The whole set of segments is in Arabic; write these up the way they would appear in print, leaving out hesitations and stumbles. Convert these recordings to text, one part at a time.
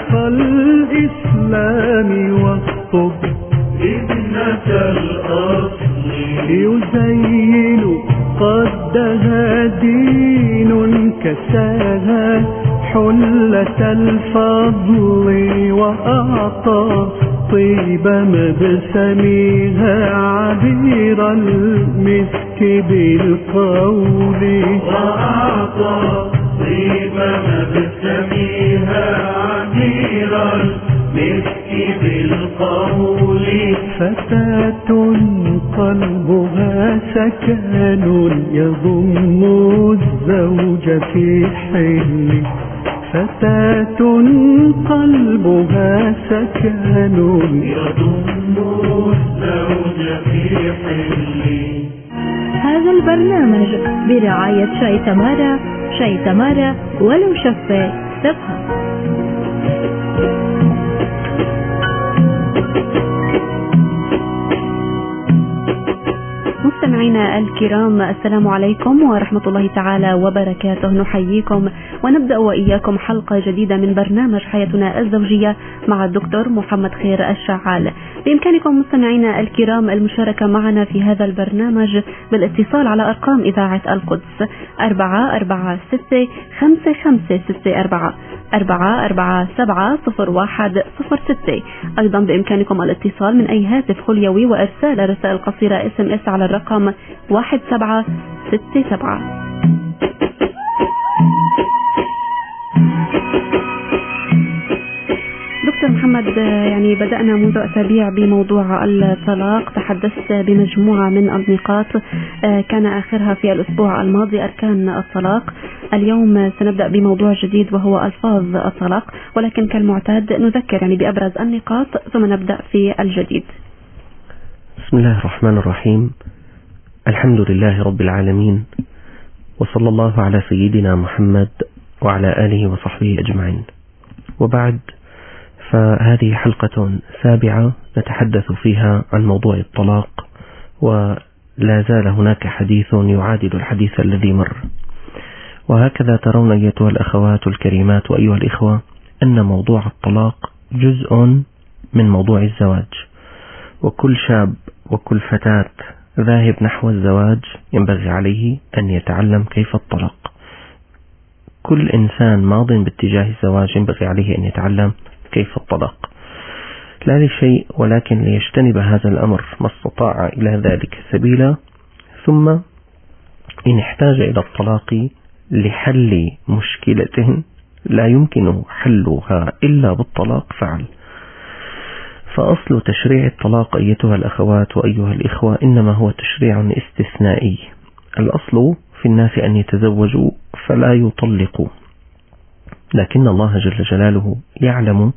الإسلام والطب ابنة الأصل يزين قدها دين كساها حلة الفضل وأعطى طيب مبسمها عبير المسك بالقول وأعطى طيب مبسمها عبير المسك بالقول فتاة قلبها سكن يضم الزوج في حل فتاة قلبها سكن يضم الزوج في حل. هذا البرنامج برعاية شاي تمارا. شاي تمارا ولو شفة تفهم. مستمعينا الكرام، السلام عليكم ورحمة الله تعالى وبركاته. نحييكم ونبدأ وإياكم حلقة جديدة من برنامج حياتنا الزوجية مع الدكتور محمد خير الشعال. بإمكانكم مستمعينا الكرام المشاركة معنا في هذا البرنامج بالاتصال على أرقام إذاعة القدس 446-5564 447-0106. أيضا بإمكانكم الاتصال من أي هاتف خليوي وإرسال رسائل قصيرة SMS على الرقم 1767. دكتور محمد، يعني بدأنا منذ أسابيع بموضوع الطلاق، تحدثت بمجموعة من النقاط كان آخرها في الأسبوع الماضي أركان الطلاق. اليوم سنبدأ بموضوع جديد وهو ألفاظ الطلاق، ولكن كالمعتاد نذكر يعني بأبرز النقاط ثم نبدأ في الجديد. بسم الله الرحمن الرحيم. الحمد لله رب العالمين، وصلى الله على سيدنا محمد وعلى آله وصحبه أجمعين، وبعد، فهذه حلقة سابعة نتحدث فيها عن موضوع الطلاق، ولا زال هناك حديث يعادل الحديث الذي مر. وهكذا ترون أيتها الأخوات الكريمات وأيها الإخوة أن موضوع الطلاق جزء من موضوع الزواج، وكل شاب وكل فتاة ذاهب نحو الزواج ينبغي عليه أن يتعلم كيف الطلاق. كل إنسان ماض باتجاه الزواج ينبغي عليه أن يتعلم كيف الطلاق، لا لشيء ولكن ليجتنب هذا الأمر ما استطاع إلى ذلك سبيلا، ثم إن احتاج إلى الطلاق لحل مشكلة لا يمكن حلها إلا بالطلاق فعل. فأصل تشريع الطلاق أيتها الأخوات وأيها الإخوة إنما هو تشريع استثنائي. الأصل في الناس أن يتزوجوا فلا يطلقوا، لكن الله جل جلاله يعلم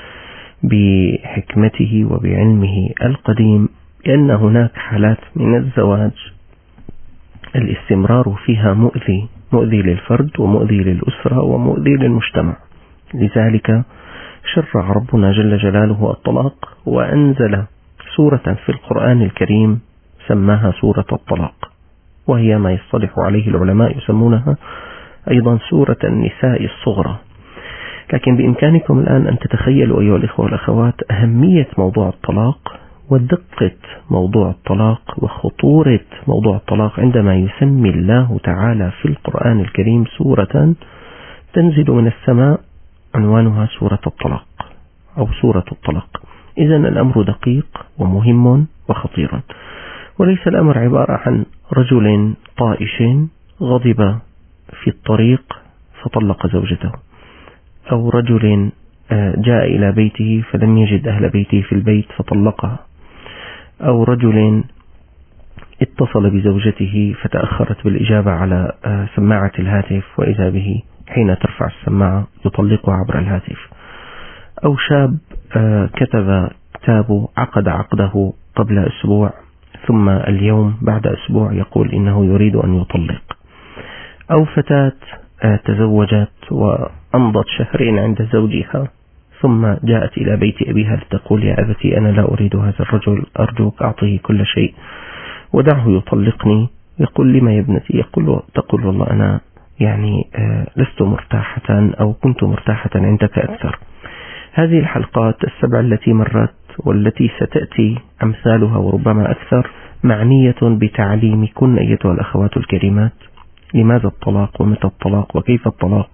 بحكمته وبعلمه القديم أن هناك حالات من الزواج الاستمرار فيها مؤذي للفرد ومؤذي للأسرة ومؤذي للمجتمع. لذلك شرع ربنا جل جلاله الطلاق، وأنزل سورة في القرآن الكريم سماها سورة الطلاق، وهي ما يصطلح عليه العلماء يسمونها أيضا سورة النساء الصغرى. لكن بإمكانكم الآن أن تتخيلوا أيها الإخوة والأخوات أهمية موضوع الطلاق ودقة موضوع الطلاق وخطورة موضوع الطلاق عندما يسمي الله تعالى في القرآن الكريم سورة تنزل من السماء عنوانها سورة الطلاق أو سورة الطلاق. إذن الأمر دقيق ومهم وخطير، وليس الأمر عبارة عن رجل طائش غضب في الطريق فطلق زوجته، أو رجل جاء إلى بيته فلم يجد أهل بيته في البيت فطلقها، أو رجل اتصل بزوجته فتأخرت بالإجابة على سماعة الهاتف وإذا به حين ترفع السماعة يطلقها عبر الهاتف، أو شاب كتب كتابه عقد عقده قبل أسبوع ثم اليوم بعد أسبوع يقول إنه يريد أن يطلق، أو فتاة تزوجت وأمضت شهرين عند زوجها ثم جاءت إلى بيت أبيها لتقول يا أبتي أنا لا أريد هذا الرجل، أرجوك أعطيه كل شيء ودعه يطلقني. يقول لما يا ابنتي؟ تقول والله أنا يعني لست مرتاحة أو كنت مرتاحة عندك أكثر. هذه الحلقات السبع التي مرت والتي ستأتي أمثالها وربما أكثر معنية بتعليمكن أيتها الأخوات الكريمات لماذا الطلاق ومتى الطلاق وكيف الطلاق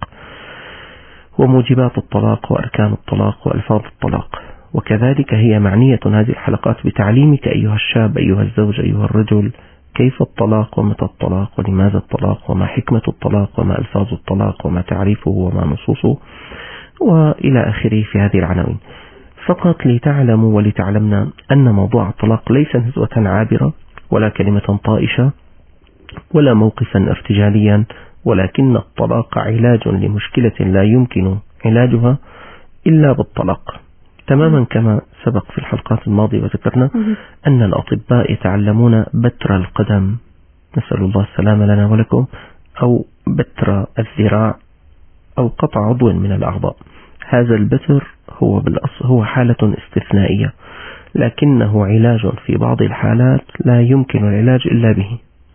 وموجبات الطلاق وأركان الطلاق وألفاظ الطلاق. وكذلك هي معنية هذه الحلقات بتعليمك أيها الشاب أيها الزوج أيها الرجل كيف الطلاق ومتى الطلاق ولماذا الطلاق وما حكمة الطلاق وما ألفاظ الطلاق وما تعريفه وما نصوصه وإلى آخره في هذه العناوين، فقط لتعلموا ولتعلمنا أن موضوع الطلاق ليس نزوة عابرة ولا كلمة طائشة ولا موقفا ارتجاليا، ولكن الطلاق علاج لمشكلة لا يمكن علاجها إلا بالطلاق، تماما كما سبق في الحلقات الماضية وذكرنا أن الأطباء يتعلمون بتر القدم، نسأل الله السلامة لنا ولكم، أو بتر الذراع أو قطع عضو من الأعضاء. هذا البتر هو بالأصل هو حالة استثنائية، لكنه علاج في بعض الحالات لا يمكن العلاج إلا به.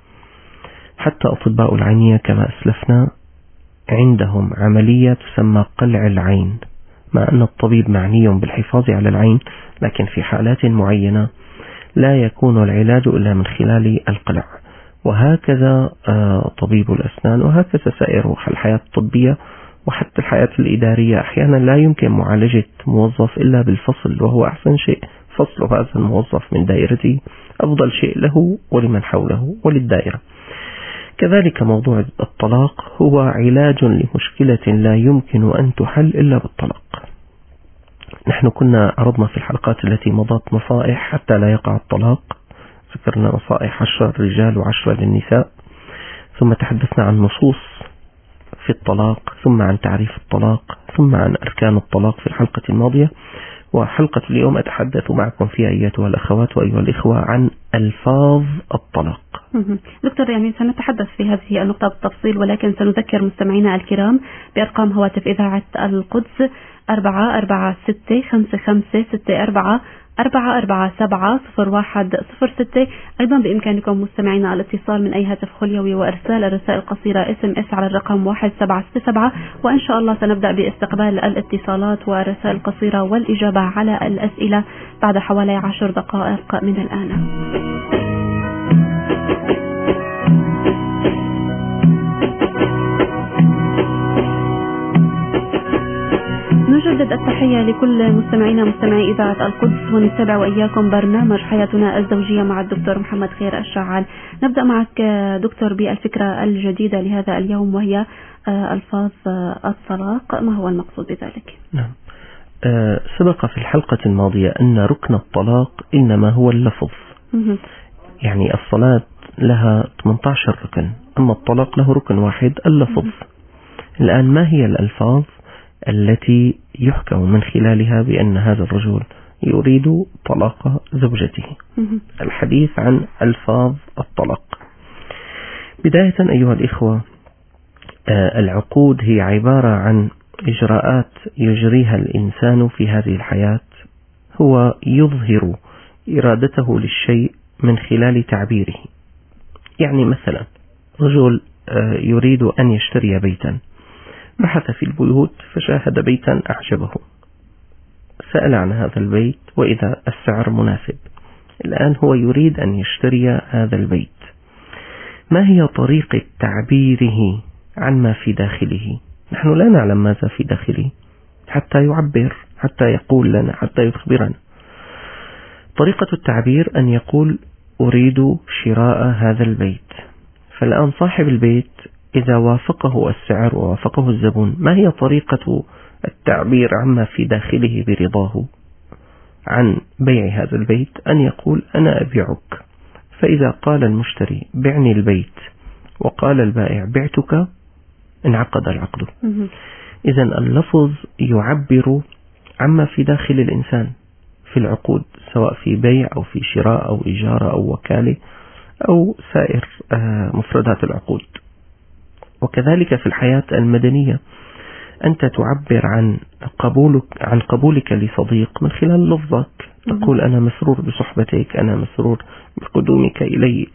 حتى أطباء العينية كما أسلفنا عندهم عملية تسمى قلع العين، مع أن الطبيب معني بالحفاظ على العين، لكن في حالات معينة لا يكون العلاج إلا من خلال القلع. وهكذا طبيب الأسنان، وهكذا سائر الحياة الطبية وحتى الحياة الإدارية. أحيانا لا يمكن معالجة موظف إلا بالفصل، وهو أحسن شيء فصل هذا الموظف من دائرته أفضل شيء له ولمن حوله وللدائرة. كذلك موضوع الطلاق هو علاج لمشكلة لا يمكن أن تحل إلا بالطلاق. نحن كنا عرضنا في الحلقات التي مضت نصائح حتى لا يقع الطلاق، ذكرنا نصائح 10 للرجال و10 للنساء، ثم تحدثنا عن نصوص في الطلاق، ثم عن تعريف الطلاق، ثم عن أركان الطلاق في الحلقة الماضية. وحلقة اليوم أتحدث معكم فيها أيتها الأخوات وأيها الإخوة عن ألفاظ الطلاق. دكتور، يعني سنتحدث في هذه النقطة بالتفصيل، ولكن سنذكر مستمعينا الكرام بأرقام هواتف إذاعة القدس 446556447 أيضا بإمكانكم مستمعينا الاتصال من أي هاتف خليوي وإرسال الرسائل القصيرة SMS على الرقم 1767، وإن شاء الله سنبدأ باستقبال الاتصالات والرسائل القصيرة والإجابة على الأسئلة بعد حوالي 10 دقائق من الآن. نجدد التحية لكل مستمعينا مستمعي إذاعة القدس، ونتابع وإياكم برنامج حياتنا الزوجية مع الدكتور محمد خير الشعال. نبدأ معك دكتور بالفكرة الجديدة لهذا اليوم، وهي ألفاظ الطلاق. ما هو المقصود بذلك؟ نعم، سبق في الحلقة الماضية أن ركن الطلاق إنما هو اللفظ. يعني الصلاة لها 18 ركن، أما الطلاق له ركن واحد اللفظ. الآن ما هي الألفاظ التي يحكم من خلالها بأن هذا الرجل يريد طلاق زوجته؟ الحديث عن ألفاظ الطلاق. بداية أيها الإخوة، العقود هي عبارة عن إجراءات يجريها الإنسان في هذه الحياة، هو يظهر إرادته للشيء من خلال تعبيره. يعني مثلا رجل يريد أن يشتري بيتا، بحث في البيوت فشاهد بيتا أعجبه، سأل عن هذا البيت وإذا السعر مناسب. الآن هو يريد أن يشتري هذا البيت. ما هي طريقة تعبيره عن ما في داخله؟ نحن لا نعلم ماذا في داخله حتى يعبر، حتى يقول لنا، حتى يخبرنا. طريقة التعبير أن يقول أريد شراء هذا البيت. فالآن صاحب البيت إذا وافقه السعر ووافقه الزبون، ما هي طريقة التعبير عما في داخله برضاه عن بيع هذا البيت؟ أن يقول أنا أبيعك. فإذا قال المشتري بعني البيت وقال البائع بعتك، انعقد العقد. إذن اللفظ يعبر عما في داخل الإنسان في العقود، سواء في بيع أو في شراء أو إجارة أو وكالة أو سائر مفردات العقود. وكذلك في الحياة المدنية، أنت تعبر عن قبولك لصديق من خلال لفظك. تقول أنا مسرور بصحبتك، أنا مسرور بقدومك إلى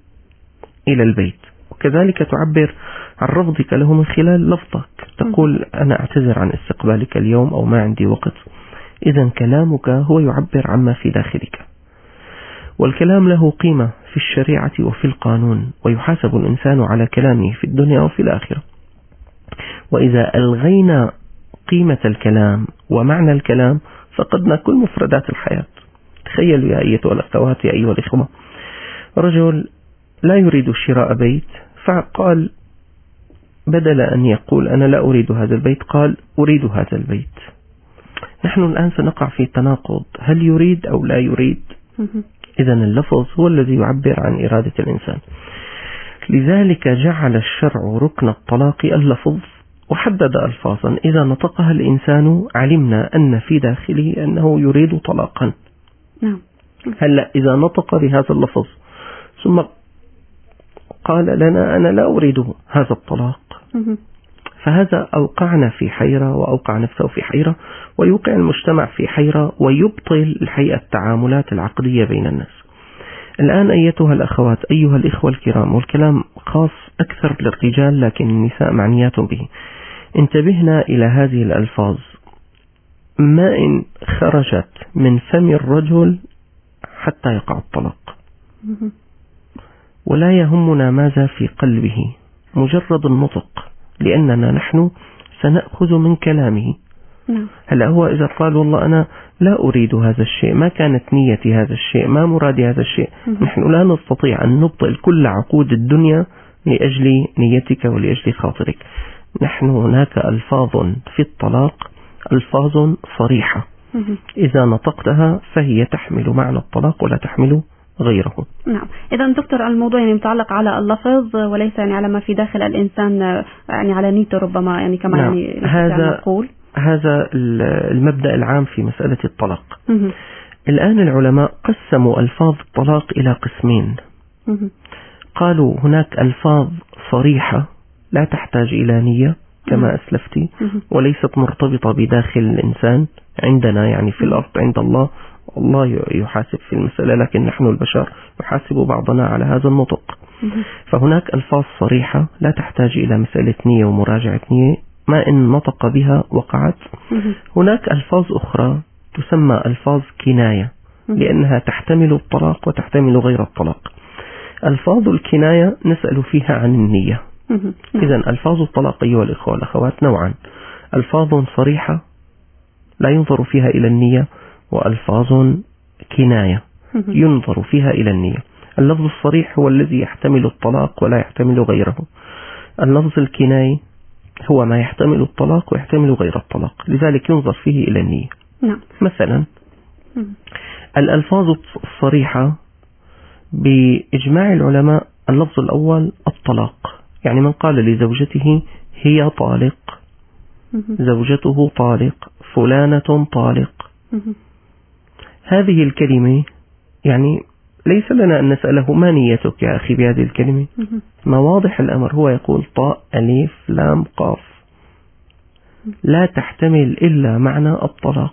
البيت. وكذلك تعبر عن رفضك له من خلال لفظك. تقول أنا أعتذر عن استقبالك اليوم، أو ما عندي وقت، إذا كلامك هو يعبر عما في داخلك، والكلام له قيمة في الشريعة وفي القانون، ويحاسب الإنسان على كلامه في الدنيا وفي الآخرة. وإذا ألغينا قيمة الكلام ومعنى الكلام فقدنا كل مفردات الحياة. تخيلوا يا أيتها الأخوات يا أيها الإخوة، رجل لا يريد شراء بيت، فقال بدل أن يقول أنا لا أريد هذا البيت قال أريد هذا البيت. نحن الآن سنقع في تناقض، هل يريد أو لا يريد؟ إذا اللفظ هو الذي يعبر عن إرادة الإنسان. لذلك جعل الشرع ركن الطلاق اللفظ، وحدد ألفاظا إذا نطقها الإنسان علمنا أن في داخله أنه يريد طلاقا. هلا إذا نطق بهذا اللفظ ثم قال لنا أنا لا أريد هذا الطلاق، فهذا أوقعنا في حيرة، وأوقع نفسه في حيرة، ويوقع المجتمع في حيرة، ويبطل الحقيقة التعاملات العقدية بين الناس. الآن أيتها الأخوات أيها الإخوة الكرام، والكلام خاص أكثر للرجال لكن النساء معنيات به، انتبهنا إلى هذه الألفاظ. ما إن خرجت من فم الرجل حتى يقع الطلاق، ولا يهمنا ماذا في قلبه، مجرد النطق، لأننا نحن سنأخذ من كلامه. هلا هو إذا قال والله أنا لا أريد هذا الشيء، ما كانت نيتي هذا الشيء، ما مرادي هذا الشيء، نحن لا نستطيع أن نبطل كل عقود الدنيا لأجل نيتك ولأجل خاطرك. نحن هناك ألفاظ في الطلاق ألفاظ صريحة، إذا نطقتها فهي تحمل معنى الطلاق ولا تحمل غيره. نعم. إذا دكتور الموضوع يعني متعلق على اللفظ وليس يعني على ما في داخل الإنسان، يعني على نيته ربما، يعني كما نعم. يعني هذا المبدأ العام في مسألة الطلاق. الآن العلماء قسموا ألفاظ الطلاق إلى قسمين. قالوا هناك ألفاظ صريحة لا تحتاج إلى نية كما أسلفتي، وليست مرتبطة بداخل الإنسان عندنا، يعني في الأرض عند الله، الله يحاسب في المسألة، لكن نحن البشر يحاسب بعضنا على هذا النطق. فهناك ألفاظ صريحة لا تحتاج إلى مسألة نية ومراجعة نية، ما إن نطق بها وقعت. هناك ألفاظ أخرى تسمى ألفاظ كناية، لأنها تحتمل الطلاق وتحتمل غير الطلاق. ألفاظ الكناية نسأل فيها عن النية. إذن ألفاظ الطلاق أيها الإخوة والأخوات نوعان: ألفاظ صريحة لا ينظر فيها إلى النية، وألفاظ كناية ينظر فيها إلى النية. اللفظ الصريح هو الذي يحتمل الطلاق ولا يحتمل غيره. اللفظ الكناية هو ما يحتمل الطلاق ويحتمل غير الطلاق، لذلك ينظر فيه إلى النية. مثلا الألفاظ الصريحة بإجماع العلماء، اللفظ الأول الطلاق، يعني من قال لزوجته هي طالق، زوجته طالق، فلانة طالق، هذه الكلمة يعني ليس لنا أن نسأله ما نيتك يا أخي بهذه الكلمة، ما واضح الأمر، هو يقول طاء أليف لام قاف، لا تحتمل إلا معنى الطلاق.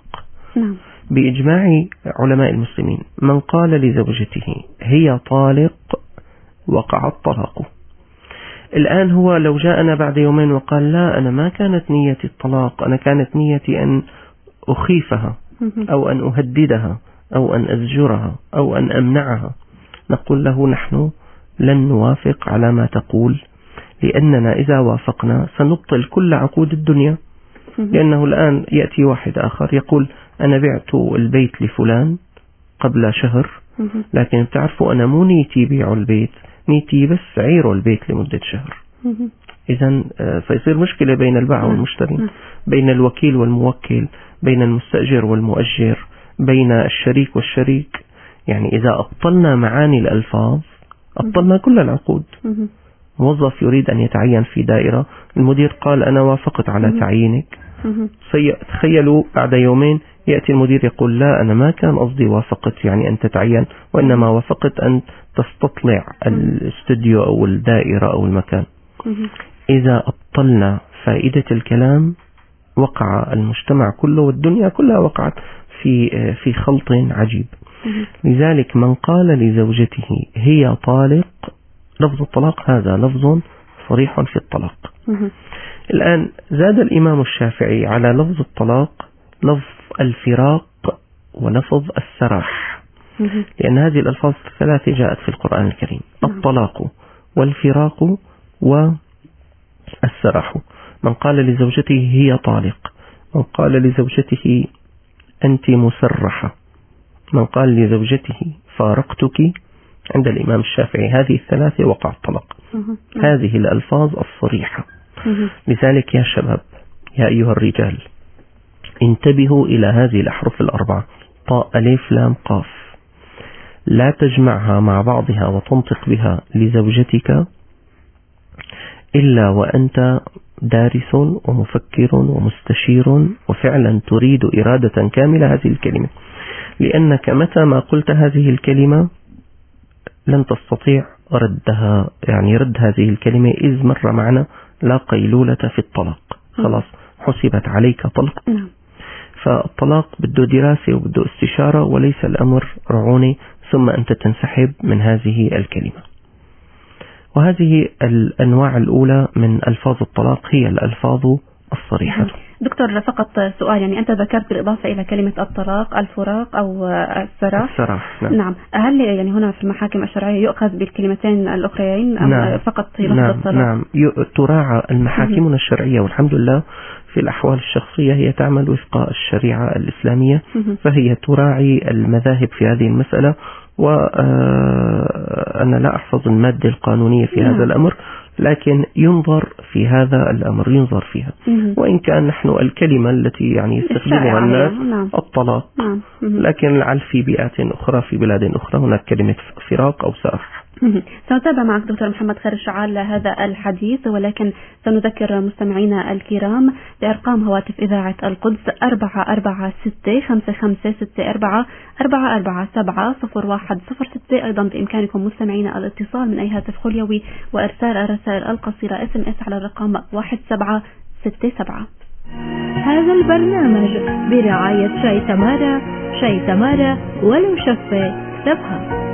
بإجماع علماء المسلمين من قال لزوجته هي طالق وقع الطلاق. الآن هو لو جاءنا بعد يومين وقال لا أنا ما كانت نيتي الطلاق، أنا كانت نيتي أن أخيفها أو أن أهددها أو أن أزجرها أو أن أمنعها، نقول له نحن لن نوافق على ما تقول، لأننا إذا وافقنا سنبطل كل عقود الدنيا. لأنه الآن يأتي واحد آخر يقول أنا بعت البيت لفلان قبل شهر، لكن بتعرفوا أنا مو نيتي بيع البيت، نيتي بس عيروا البيت لمدة شهر. إذن فيصير مشكلة بين البائع والمشتري، بين الوكيل والموكل، بين المستأجر والمؤجر، بين الشريك والشريك. يعني إذا أبطلنا معاني الألفاظ أبطلنا كل العقود. موظف يريد أن يتعين في دائرة، المدير قال أنا وافقت على تعيينك، تخيلوا بعد يومين يأتي المدير يقول لا أنا ما كان قصدي وافقت يعني أن تتعين، وإنما وافقت أن تستطلع الاستوديو أو الدائرة أو المكان. إذا أبطلنا فائدة الكلام وقع المجتمع كله والدنيا كلها وقعت في خلط عجيب. لذلك من قال لزوجته هي طالق، لفظ الطلاق هذا لفظ صريح في الطلاق. الآن زاد الإمام الشافعي على لفظ الطلاق لفظ الفراق ولفظ السراح، لأن هذه الألفاظ الثلاثة جاءت في القرآن الكريم: الطلاق والفراق والسراح. من قال لزوجته هي طالق، من قال لزوجته أنت مسرحة، من قال لزوجته فارقتك، عند الإمام الشافعي هذه الثلاثة وقع الطلاق. هذه الألفاظ الصريحة. لذلك يا شباب، يا أيها الرجال، انتبهوا إلى هذه الأحرف الأربعة: طاء ألف لام قاف. لا تجمعها مع بعضها وتنطق بها لزوجتك إلا وأنت دارس ومفكر ومستشير وفعلا تريد إرادة كاملة هذه الكلمة، لأنك متى ما قلت هذه الكلمة لن تستطيع ردها، يعني رد هذه الكلمة إذ مر معنا لا قيلولة في الطلاق، خلاص حسبت عليك طلق. فالطلاق بده دراسة وبده استشارة، وليس الأمر رعوني ثم أنت تنسحب من هذه الكلمة. وهذه الأنواع الأولى من ألفاظ الطلاق هي الألفاظ الصريحة. دكتور فقط سؤال، يعني أنت ذكرت بالإضافة إلى كلمة الطلاق الفراق أو السراح. نعم. هل يعني هنا في المحاكم الشرعية يؤخذ بالكلمتين الأخرين أم نعم. فقط في لفظ الطلاق؟ نعم، تراعى المحاكمنا الشرعية، والحمد لله في الأحوال الشخصية هي تعمل وفق الشريعة الإسلامية، فهي تراعي المذاهب في هذه المسألة، وأنا لا أحفظ المادة القانونية في هذا الأمر، لكن ينظر في هذا الأمر، ينظر فيها. وإن كان نحن الكلمة التي يعني يستخدمها الناس الطلاق، لكن لعل في بيئات أخرى في بلاد أخرى هناك كلمة فراق أو سراح. سنتابع معك دكتور محمد خير الشعال هذا الحديث، ولكن سنذكر مستمعينا الكرام بأرقام هواتف إذاعة القدس 446-55-64-44-701-06. أيضا بإمكانكم مستمعينا الاتصال من أي هاتف خليوي وإرسال الرسائل القصيرة SMS على الرقم 1767. هذا البرنامج برعاية شاي تمارا، شاي تمارا ولو شفة تبهى.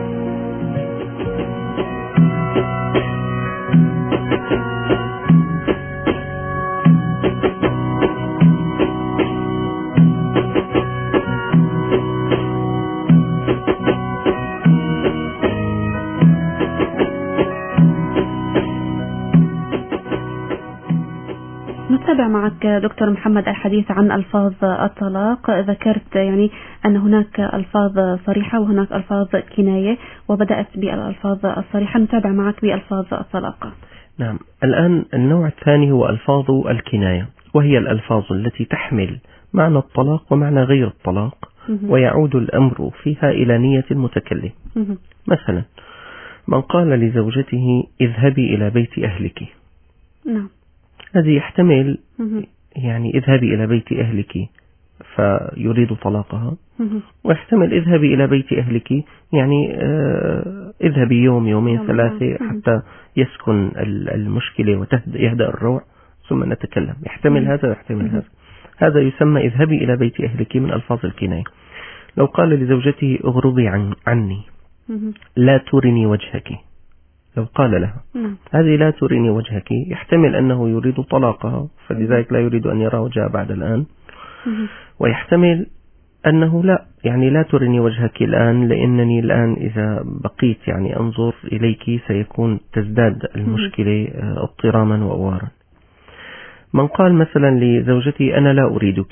نتابع معك دكتور محمد الحديث عن ألفاظ الطلاق. ذكرت يعني أن هناك ألفاظ صريحة وهناك ألفاظ كناية، وبدأت بالألفاظ الصريحة. نتابع معك بألفاظ الطلاق. نعم، الآن النوع الثاني هو ألفاظ الكناية، وهي الألفاظ التي تحمل معنى الطلاق ومعنى غير الطلاق، ويعود الأمر فيها إلى نية المتكلم. مثلا من قال لزوجته اذهبي إلى بيت أهلك، نعم، هذه يحتمل يعني اذهبي إلى بيت أهلك فيريد طلاقها، ويحتمل اذهبي إلى بيت أهلك يعني اذهبي يوم يومين ثلاثة حتى يسكن المشكلة ويهدأ الروع ثم نتكلم. يحتمل هذا ويحتمل هذا. هذا يسمى اذهبي إلى بيت أهلك من ألفاظ الكناية. لو قال لزوجته اغربي عني، لا ترني وجهك، لو قال لها هذه لا تريني وجهك، يحتمل أنه يريد طلاقها، فلذلك لا يريد أن يرى وجهها بعد الآن. ويحتمل أنه لا، يعني لا تريني وجهك الآن، لأنني الآن إذا بقيت يعني أنظر إليك سيكون تزداد المشكلة اضطراما وأوارا. من قال مثلا لزوجتي أنا لا أريدك،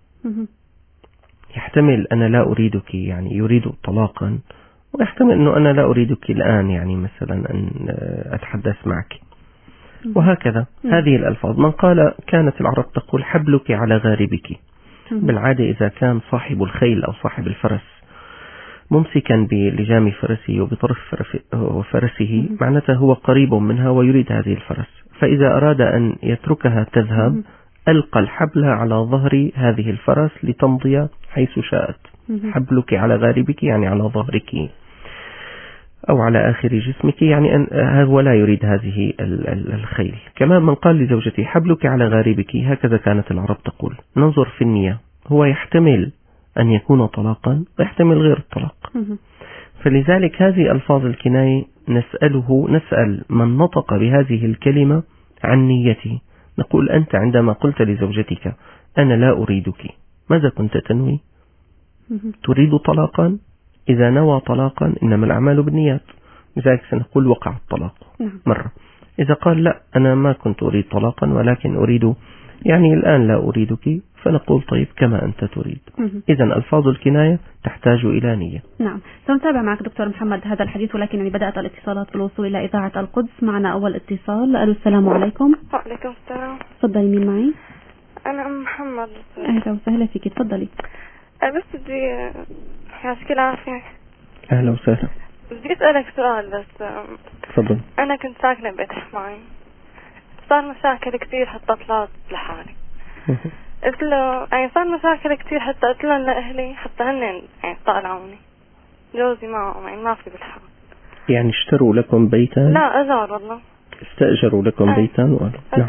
يحتمل أنا لا أريدك يعني يريد طلاقا، ويحتمل أنه أنا لا أريدك الآن، يعني مثلا أن أتحدث معك، وهكذا. هذه الألفاظ. من قال كانت العرب تقول حبلك على غاربك، بالعادة إذا كان صاحب الخيل أو صاحب الفرس ممسكا بلجام فرسه وبطرف فرسه، معناته هو قريب منها ويريد هذه الفرس، فإذا أراد أن يتركها تذهب ألقى الحبل على ظهر هذه الفرس لتمضي حيث شاءت. حبلك على غاربك يعني على ظهرك أو على آخر جسمك، يعني هو لا يريد هذه الخيل. كمان من قال لزوجته حبلك على غاربك، هكذا كانت العرب تقول. ننظر في النية، هو يحتمل أن يكون طلاقا ويحتمل غير الطلاق. فلذلك هذه ألفاظ الكناية نسأل من نطق بهذه الكلمة عن نيته. نقول أنت عندما قلت لزوجتك أنا لا أريدك، ماذا كنت تنوي؟ تريد طلاقا؟ إذا نوى طلاقا إنما الأعمال بالنيات، لذلك سنقول وقع الطلاق مرة. إذا قال لا أنا ما كنت أريد طلاقا ولكن أريد يعني الآن لا أريدك، فنقول طيب كما أنت تريد. إذن ألفاظ الكناية تحتاج إلى نية. نعم، سنتابع معك دكتور محمد هذا الحديث، ولكن يعني بدأت الاتصالات في الوصول إلى إذاعة القدس. معنا أول اتصال. ألو، السلام عليكم. وعليكم السلام. تفضلي، مين معي؟ أنا أم محمد. أهلا وسهلا فيك، تفضلي. بس بدي يعطيك العافية. أهلا وسهلا. بدي أسألك سؤال بس. تفضل. أنا كنت ساكنة ببيت حماي، صار مشاكل كتير حتى طلعت لحالي. قلت له يعني صار مشاكل كتير حتى قلت لهم لأهلي حتى هن يعني طالعوني. جوزي ما في بالحال. يعني اشتروا لكم بيتا؟ لا، أجار والله. استأجروا لكم بيتا وقالوا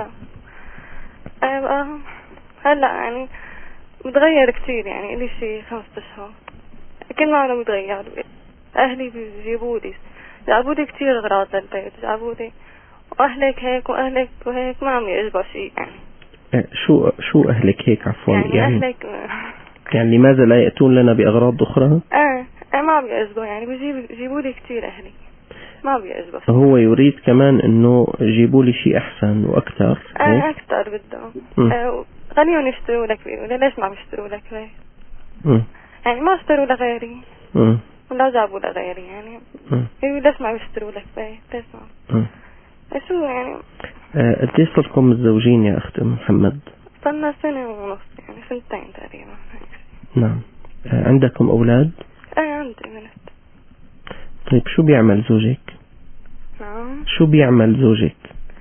نعم. هلا يعني متغير كتير، يعني لي شي 5 أشهر كل ما أنا متغير. أهلي بيجيبوا لي كتير أغراض للبيت، جابوا لي وأهلك هيك وأهلك وهيك، ما عم يعجبوا شيء يعني. شو أهلك هيك عفوا؟ يعني أهلك يعني لماذا لا يأتون لنا بأغراض أخرى؟ ما بيعجبوا، يعني بيجيبوا لي كتير أهلي ما بيعجبوا. هو يريد كمان إنه يجيبوا لي شيء أحسن وأكثر. أكثر بدهم. خليهم يشتروا لك، بيقولوا ليش ما بيشتروا لك بيت؟ يعني ما اشتروا لغيري ولا جابوا لغيري، يعني يقولوا ليش ما بيشتروا لك بيت؟ ليش ما شو يعني. قديش صرتم متزوجين يا أخت محمد؟ صرنا 1.5 سنة، يعني 2 تقريبا. نعم. عندكم أولاد؟ عندي بنت. طيب شو بيعمل زوجك؟ نعم. شو بيعمل زوجك؟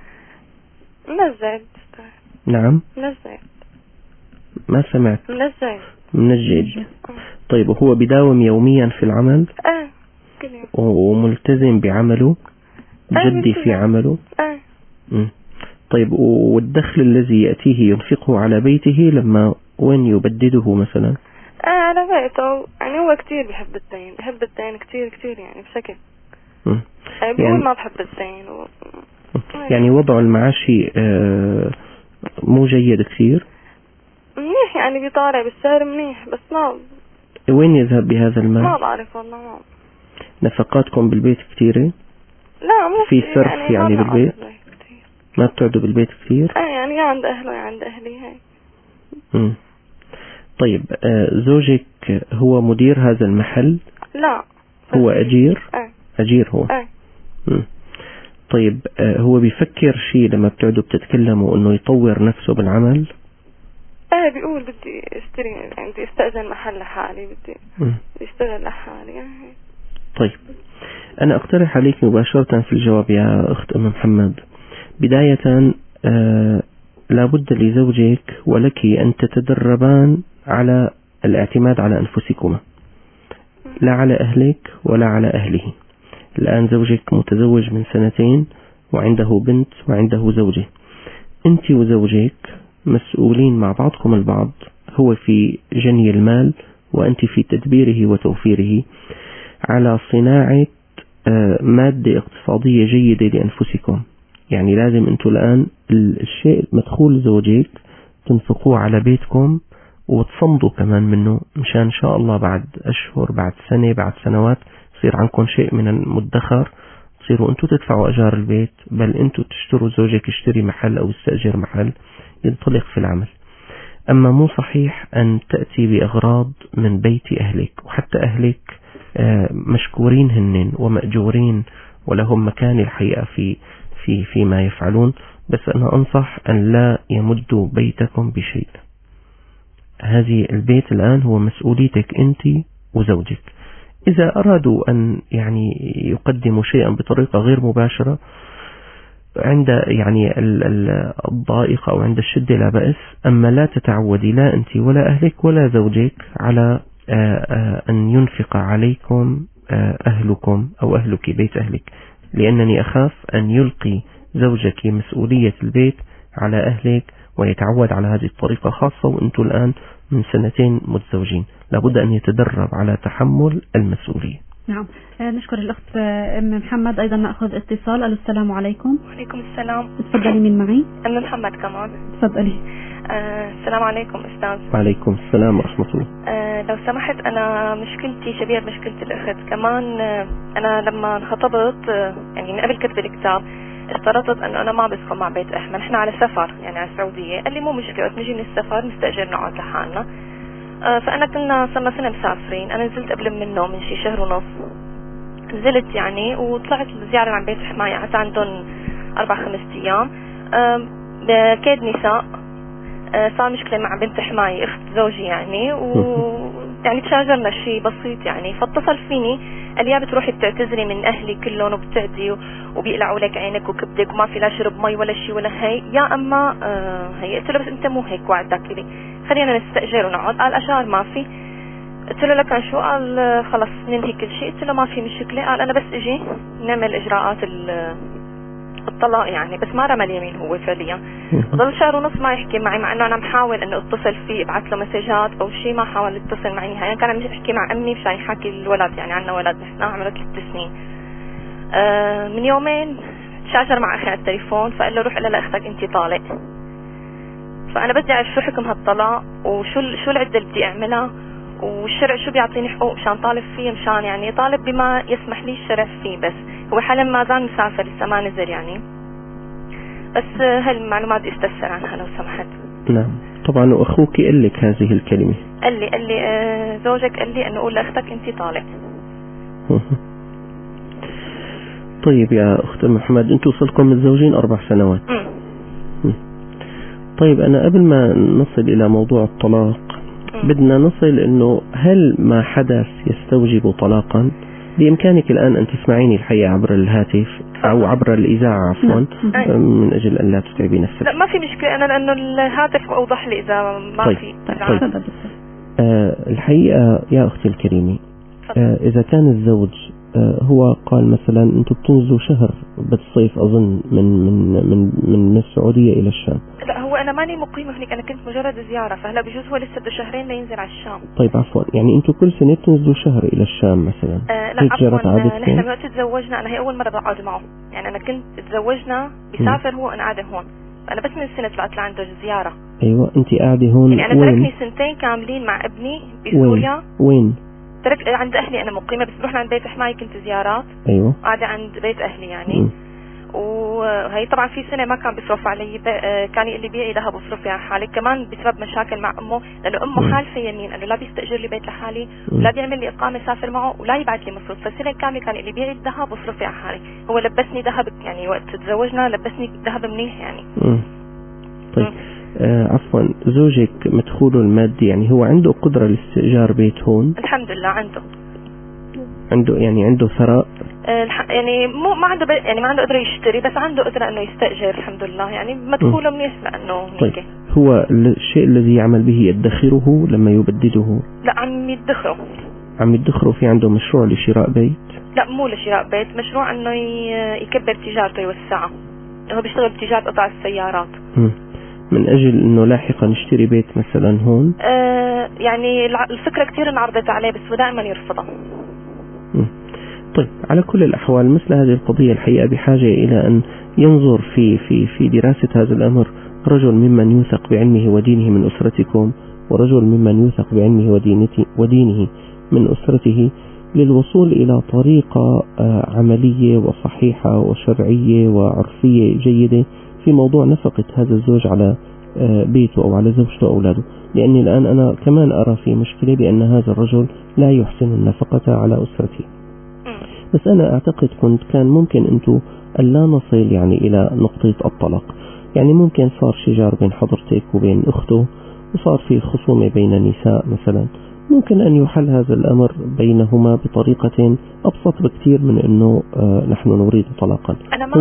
منزل. نعم. منزل. ما سمعت. منجد. طيب وهو بداوم يوميا في العمل؟ كل يوم. وملتزم بعمله؟ جدي في عمله؟ طيب والدخل الذي يأتيه ينفقه على بيته لما وين يبدده مثلا؟ على بيته، يعني هو كتير بيحب الدين كتير يعني بشكل. بيقول يعني ما بحب الدين يعني وضعه المعاشي مو جيد كثير؟ منيح، يعني بيطالع بالسعر منيح، بس ما. وين يذهب بهذا المال؟ ما بعرف والله. ما نفقاتكم بالبيت كثيرة؟ لا، مو في صرف يعني بالبيت؟ ما بتقعدوا بالبيت كثير؟ يعني عند أهله عند أهلي هاي. طيب زوجك هو مدير هذا المحل؟ لا، هو أجير؟ أجير هو. طيب هو بيفكر شيء لما بتقعدوا بتتكلموا انه يطور نفسه بالعمل؟ بيقول بدي اشتري، يعني بدي استأذن محل لحالي، بدي اشتغل لحالي يعني. طيب انا اقترح عليك مباشرة في الجواب يا اخت ام محمد. بداية لابد لزوجك ولك ان تتدربان على الاعتماد على انفسكما، لا على اهلك ولا على اهله. الآن زوجك متزوج من 2 وعنده بنت وعنده زوجة. أنت وزوجك مسؤولين مع بعضكم البعض، هو في جني المال وأنت في تدبيره وتوفيره، على صناعة مادة اقتصادية جيدة لأنفسكم. يعني لازم أنتوا الآن الشيء مدخول زوجك تنفقوه على بيتكم وتصمدوا كمان منه، مشان إن شاء الله بعد أشهر، بعد سنة، بعد سنوات يصير عندكم شيء من المدخر، تصيروا أنتوا تدفعوا أجار البيت، بل أنتوا تشتروا، زوجك يشتري محل أو يستأجر محل ينطلق في العمل. أما مو صحيح أن تأتي بأغراض من بيت أهلك، وحتى أهلك مشكورين هن ومأجورين ولهم مكان الحقيقة فيما يفعلون، بس أنا أنصح أن لا يمدوا بيتكم بشيء. هذه البيت الآن هو مسؤوليتك أنت وزوجك. إذا أرادوا أن يعني يقدموا شيئا بطريقة غير مباشرة عند يعني الضائقة أو عند الشدة لا بأس، أما لا تتعودي لا أنت ولا أهلك ولا زوجك على أن ينفق عليكم أهلكم أو أهلك بيت أهلك، لأنني أخاف أن يلقي زوجك مسؤولية البيت على أهلك ويتعود على هذه الطريقة، خاصة وأنتم الآن من 2 متزوجين. لابد أن يتدرب على تحمل المسؤولية. نعم. نشكر الأخت أم محمد. أيضا نأخذ اتصال. السلام عليكم. وعليكم السلام. تفضلي، من معي؟ أم محمد كمان. تفضلي. السلام عليكم أستاذ. وعليكم السلام ورحمة الله. لو سمحت، أنا مشكلتي شبيهة بمشكلة الأخت كمان. أنا لما انخطبت يعني من قبل كتب الكتاب اشترطت أنه أنا ما بسكن مع بيت أحمد، نحن على سفر يعني على السعودية. قال لي مو مشكلة، نجي من السفر نستأجر نقعد لحالنا. فأنا صرنا سنة مسافرين، أنا نزلت قبل منه من شي شهر ونص، نزلت يعني وطلعت زيارة عن بيت حماية، قعدت عندهم 4-5 أيام. كيد نساء، صار مشكلة مع بنت حماية أخت زوجي يعني، يعني تشاجرنا شيء بسيط يعني. فاتصل فيني قال يا بتروحي بتعتذري من أهلي كلهم وبتعدي وبيقلعوا لك عينك وكبدك وما في لا شرب مي ولا شيء ولا هي، يا أما هي. قلت له بس أنت مو هيك وعدك لي، خلينا نستأجر ونقعد. قال أشار ما في. قلت له لكن شو؟ قال خلص ننهي كل شيء. قلت له ما في مشكلة. قال أنا بس اجي نعمل إجراءات الطلاق يعني، بس ما رمى اليمين هو فعليا. ضل شهر ونص ما يحكي معي، مع انه انا محاول انه اتصل فيه ابعث له مسجات او شيء، ما حاول يتصل معي نهائيا. كان عم يحكي مع امي مشان يحكي الولد يعني، عنا ولد نحن عمره 3 سنين. من يومين تشاجر مع اخي على التليفون، فقال له روح قل لاختك انت طالق. فانا بدي اعرف شو حكم هالطلاق وشو العده اللي بدي اعملها، والشرع شو بيعطيني حقوق مشان طالب فيه، مشان يعني طالب بما يسمح لي الشرع فيه. بس هو حاليا ما زال مسافر لسه ما نزل يعني، بس هالمعلومات بدي استفسر عنها لو سمحت. نعم طبعا. واخوك قال لك هذه الكلمة؟ قال لي زوجك قال لي انه قول لاختك انت طالق. طيب يا اخت محمد، انتم صلكم متزوجين 4 سنوات. طيب انا قبل ما نصل الى موضوع الطلاق بدنا نصل انه هل ما حدث يستوجب طلاقا؟ بامكانك الان ان تسمعيني الحقيقة عبر الهاتف او عبر الاذاعة عفوا، من اجل ان لا تتعبي نفسك. لا ما في مشكلة، انا لانه الهاتف اوضح لي اذا ما طيب. في. طيب. الحقيقة يا اختي الكريمة، اذا كان الزوج هو قال مثلا انتم بتنزلوا شهر بالصيف اظن من السعودية الى الشام. لا هو انا ماني مقيمة هناك، انا كنت مجرد زيارة، فهلا بجوز هو لسه بده 2 شهرين لينزل على الشام. طيب عفوا، يعني انتم كل سنة بتنزلوا شهر الى الشام مثلا؟ لا عفوا، نحن وقت تزوجنا انا هي اول مرة بقعد معه يعني، انا كنت تزوجنا بيسافر هو انا قاعدة هون، انا بس من السنة طلعت لعنده زيارة. ايوه انت قاعدة هون يعني انا تركني 2 سنين كاملين مع ابني بسوريا. وين؟ ترك عند اهلي، انا مقيمة بس بروح عند بيت حماي، كنت زيارات. ايوه قاعدة عند بيت اهلي يعني. وهي طبعا في سنة ما كان بيصرف علي، كان اللي بيعي ذهب بصرف على حالي كمان بسبب مشاكل مع امه، لانه امه حالفة يمين، انه لا بيستأجر لي بيت لحالي ولا بيعمل لي اقامة سافر معه ولا يبعث لي مصروف. فسنة كاملة كان اللي بيعي الذهب بصرف على حالي. هو لبسني ذهب يعني، وقت تزوجنا لبسني ذهب منيح يعني. طيب عفوا، زوجك مدخوله المادي يعني هو عنده قدرة لاستئجار بيت هون؟ الحمد لله عنده يعني عنده ثراء يعني ما عنده يعني ما عنده قدرة يشتري، بس عنده قدرة انه يستأجر الحمد لله يعني، مدخوله منيح لانه هيك. طيب هو الشيء الذي يعمل به يدخره لما يبدده؟ لا عم يدخره في عنده مشروع لشراء بيت؟ لا مو لشراء بيت، مشروع انه يكبر تجارته يوسعها. هو بيشتغل بتجارة قطع السيارات. من اجل انه لاحقا يشتري بيت مثلا هون؟ يعني الفكرة كثير انعرضت عليه بس هو دائما يرفضها. طيب على كل الأحوال مثل هذه القضية الحقيقة بحاجة إلى أن ينظر في دراسة هذا الأمر رجل ممن يوثق بعلمه ودينه من أسرتكم، ورجل ممن يوثق بعلمه ودينه من أسرته، للوصول إلى طريقة عملية وصحيحة وشرعية وعرفية جيدة في موضوع نفقة هذا الزوج على بيته أو على زوجته وأولاده. لأني الآن أنا كمان أرى في مشكلة بأن هذا الرجل لا يحسن النفقة على أسرته. بس أنا أعتقد كان ممكن أنتو ألا نصل يعني إلى نقطة الطلاق. يعني ممكن صار شجار بين حضرتك وبين أخته وصار في خصومة بين النساء مثلا، ممكن أن يحل هذا الأمر بينهما بطريقة أبسط بكثير من أنه نحن نريد طلاقا.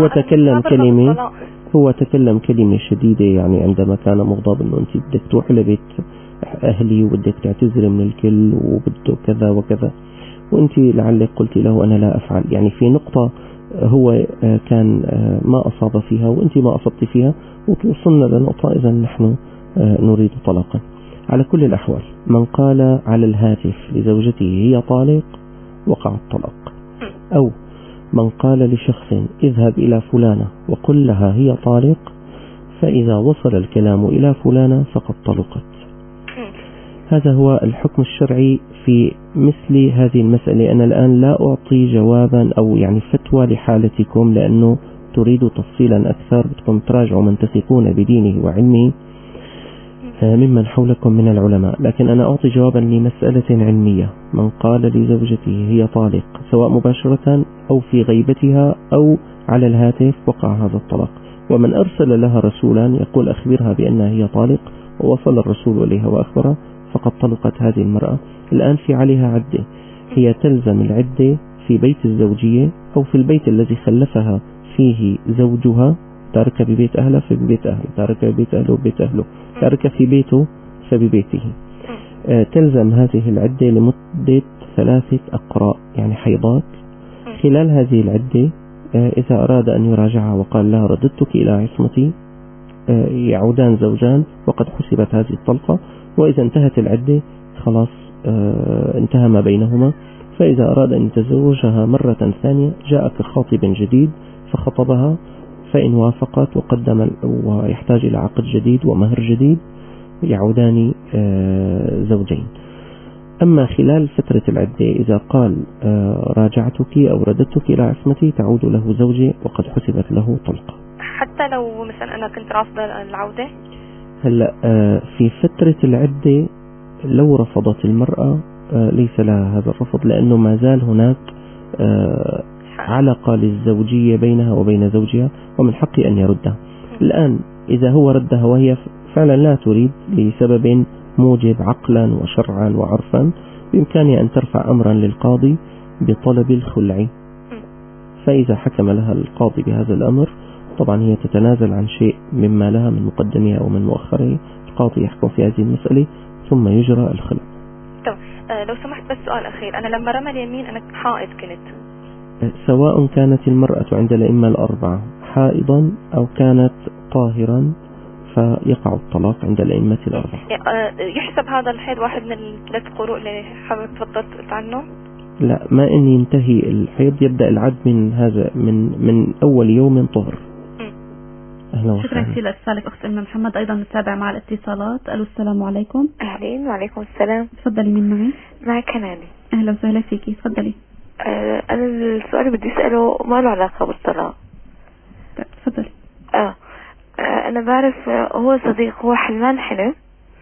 هو تكلم كلمة شديدة يعني عندما كان مغضب أنه أنت بدك تروح لبيت أهلي وبدك تعتذر من الكل وبده كذا وكذا، وأنت لعلك قلت له أنا لا أفعل. يعني في نقطة هو كان ما أصاب فيها وأنت ما أصبت فيها، ووصلنا لنقطة إذا نحن نريد طلاقا. على كل الأحوال من قال على الهاتف لزوجته هي طالق وقع الطلاق، أو من قال لشخص اذهب إلى فلانة وقل لها هي طالق، فإذا وصل الكلام إلى فلانة فقد طلقت. هذا هو الحكم الشرعي في مثل هذه المسألة. أنا الآن لا أعطي جوابا أو يعني فتوى لحالتكم، لأنه تريد تفصيلا أكثر، بدكم تراجعوا من تثقون بدينه وعلمه ممن حولكم من العلماء. لكن أنا أعطي جوابا لمسألة علمية. من قال لزوجته هي طالق سواء مباشرة أو في غيبتها أو على الهاتف وقع هذا الطلاق. ومن أرسل لها رسولا يقول أخبرها بأنها هي طالق ووصل الرسول إليها وأخبرها فقد طلقت هذه المرأة. الآن في عليها عدة، هي تلزم العدة في بيت الزوجية أو في البيت الذي خلفها فيه زوجها. تارك ببيت أهله فببيت أهله، تارك ببيت أهله ببيت أهله، تارك في بيته فببيته. تلزم هذه العدة لمدة 3 أقراء يعني حيضات. خلال هذه العدة إذا أراد أن يراجعها وقال لها رددتك إلى عصمتي يعودان زوجان وقد حسبت هذه الطلقة. وإذا انتهت العدة خلاص انتهى ما بينهما. فإذا أراد أن يتزوجها مرة ثانية جاء كخاطب جديد فخطبها، فإن وافقت وقدم ويحتاج إلى عقد جديد ومهر جديد يعودان زوجين. أما خلال فترة العدة إذا قال راجعتك أو رددتك إلى عصمتي تعود له زوجة وقد حسبت له طلقة. حتى لو مثلا أنا كنت رافضة العودة؟ هلا في فترة العدة لو رفضت المرأة ليس لها هذا الرفض، لأنه ما زال هناك علقة للزوجية بينها وبين زوجها ومن حقي أن يردها. الآن إذا هو ردها وهي فعلا لا تريد لسبب موجب عقلا وشرعا وعرفا، بإمكانها أن ترفع أمرا للقاضي بطلب الخلع. فإذا حكم لها القاضي بهذا الأمر طبعا هي تتنازل عن شيء مما لها من مقدمها أو من مؤخرها. القاضي يحكم في هذه المسألة ثم يجرى الخلع. طب لو سمحت بس سؤال أخير، أنا لما رمى اليمين أنا حائض كنت، سواء كانت المرأة عند الأئمة الأربعة حائضا أو كانت طاهرا فيقع الطلاق عند الأئمة الأربعة. يحسب هذا الحيض واحد من ال3 قروء اللي حضرتك تفضلت عنه؟ لا، ما إن ينتهي الحيض يبدأ العد من هذا من أول يوم طهر. شكرا كثير لاتصالك أخت أم محمد. أيضا نتابع مع الاتصالات. ألو السلام عليكم. أهلين. وعليكم السلام. تفضلي، مين معي؟ معك كناني. أهلا وسهلا فيكي، تفضلي. أنا السؤال اللي بدي أسأله ما له علاقة بالطلاق. تفضلي. أنا بعرف هو صديق، هو حلمان حلم.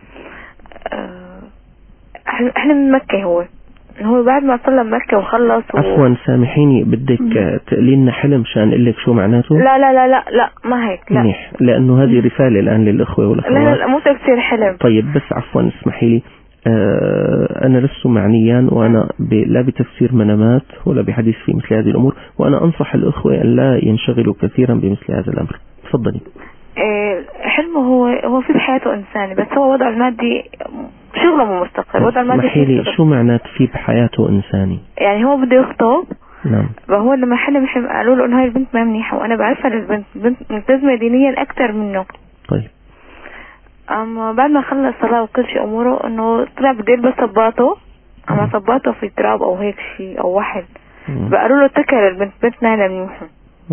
احنا من مكة. هو بعد ما صلى مكة وخلص عفوا سامحيني، بدك تقلي لنا حلم شان اقول لك شو معناته؟ لا لا لا لا لا ما هيك. لا منيح، لأنه هذه رسالة الآن للأخوة والأخوات. لا لا مو تفسير حلم. طيب بس عفوا اسمحي لي، أنا لست معنيا وأنا لا بتفسير منامات ولا بحديث في مثل هذه الأمور، وأنا أنصح الأخوة أن لا ينشغلوا كثيرا بمثل هذا الأمر. تفضلي. حلمه هو في بحياته إنساني، بس هو وضع المادي شغله مو مستقر. وضع المادي اسمحي لي، شو معنات في بحياته إنساني؟ يعني هو بده يخطب. نعم. فهو لما حلم قالوا له إنه هاي البنت ما منيحة، وأنا بعرفها البنت ملتزمة دينيا أكثر منه. طيب. أما بعد ما خلص صلاة وكل شيء أموره إنه طلع بده يلبس صباطه، أما صباطه في تراب أو هيك شيء أو واحد. فقالوا له اتكل البنت، بنتنا منيحة.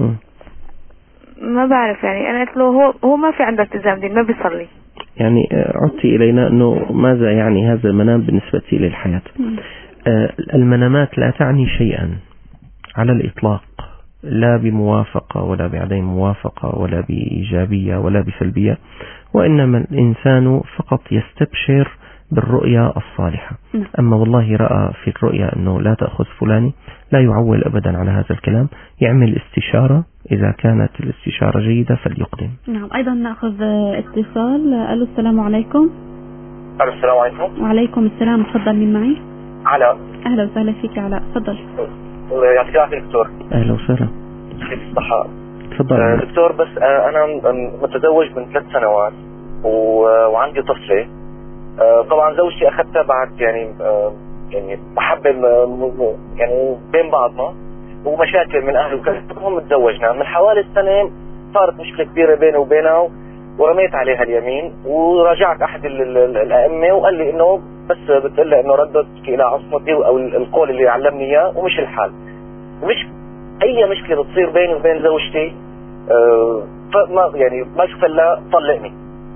ما بعرف يعني. أنا قلت له هو ما في عنده التزام دين، ما بيصلي. يعني عدتي إلينا أنه ماذا يعني هذا المنام بالنسبة للحياة. المنامات لا تعني شيئا على الإطلاق، لا بموافقة ولا بعدم موافقة ولا بإيجابية ولا بسلبية، وإنما الإنسان فقط يستبشر بالرؤيا الصالحة. أما والله رأى في الرؤيا أنه لا تأخذ فلاني، لا يعول أبدا على هذا الكلام، يعمل استشارة، إذا كانت الاستشارة جيدة فليقدم. نعم. أيضا نأخذ اتصال. ألو السلام عليكم. ألو السلام عليكم. وعليكم السلام. تفضل، مين معي؟ علاء. أهلا وسهلا فيك علاء، تفضل. يعطيك العافية دكتور. أهلا وسهلا. كيف الصحة؟ تفضل. دكتور بس أنا متزوج من 3 سنوات وعندي طفلة. طبعا زوجتي أخذتها بعد يعني محبة يعني بين بعضنا ومشاكل من أهله وكذا، تزوجنا من حوالي السنة. صارت مشكلة كبيرة بيني وبينها ورميت عليها اليمين، وراجعت أحد الأئمة وقال لي إنه بس بتقول له إنه ردتك إلى عصمتي أو القول اللي علمني إياه ومش الحال. مش أي مشكلة بتصير بيني وبين زوجتي فما يعني ما شوف الا طلقني.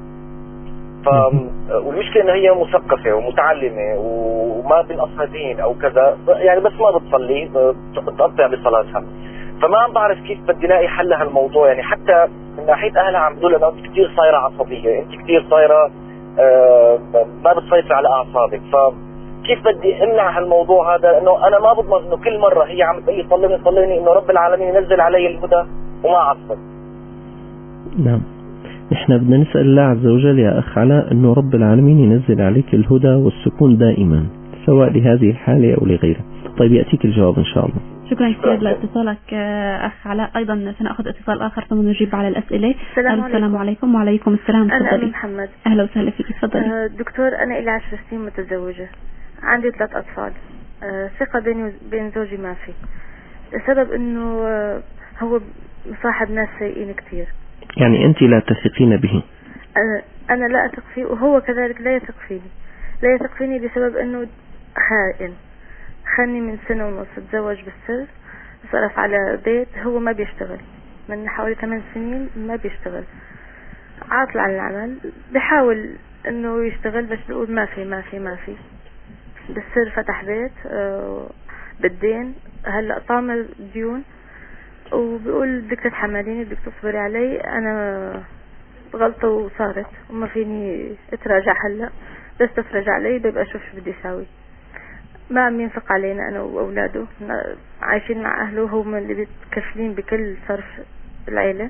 والمشكلة إن هي مثقفة ومتعلمة وما بنقصها دين أو كذا، يعني بس ما بتصلي، بتقطع بصلاتها. فما عم بعرف كيف بدي لاقي حل لهالموضوع. يعني حتى من ناحية أهلها عم بيقولوا إنه أنت كثير صايرة عصبية، أنت كثير صايرة ما بتسيطري على أعصابك. فكيف بدي أمنع هالموضوع هذا؟ إنه أنا ما بضمن إنه كل مرة هي عم تقول لي طلقني إنه رب العالمين ينزل علي الهدى وما أعصب. نعم، نحن بدنا نسأل الله عز وجل يا أخ علاء أنه رب العالمين ينزل عليك الهدى والسكون دائما، سواء لهذه الحالة أو لغيرها. طيب يأتيك الجواب إن شاء الله. شكرا كثير لاتصالك أخ علاء. أيضا سنأخذ اتصال آخر ثم نجيب على الأسئلة. السلام عليكم. وعليكم السلام. أنا أم محمد. أهلا وسهلا فيك، تفضلي. دكتور، أنا إلي 10 سنين متزوجة، عندي 3 أطفال. ثقة بيني وبين زوجي ما في، السبب إنه هو مصاحب ناس سيئين كثير. يعني أنت لا تثقين به؟ أنا لا أثق فيه، وهو كذلك لا يثق فيني. لا يثق فيني بسبب إنه خائن. خاني من 1.5 سنة، تزوج بالسر، صرف على بيت، هو ما بيشتغل من حوالي 8 سنين، ما بيشتغل، عاطل عن العمل، بيحاول إنه يشتغل بس بيقول ما في. بالسر فتح بيت بالدين، هلأ طامر ديون، وبيقول بدك تتحمليني، بدك تصبري علي، انا غلطة وصارت وما فيني اتراجع. هلا بس تتراجع علي ببقى اشوف شو بدي اساوي. ما عم ينفق علينا انا واولاده، عايشين مع اهله، هم اللي بيتكفلين بكل صرف العيلة.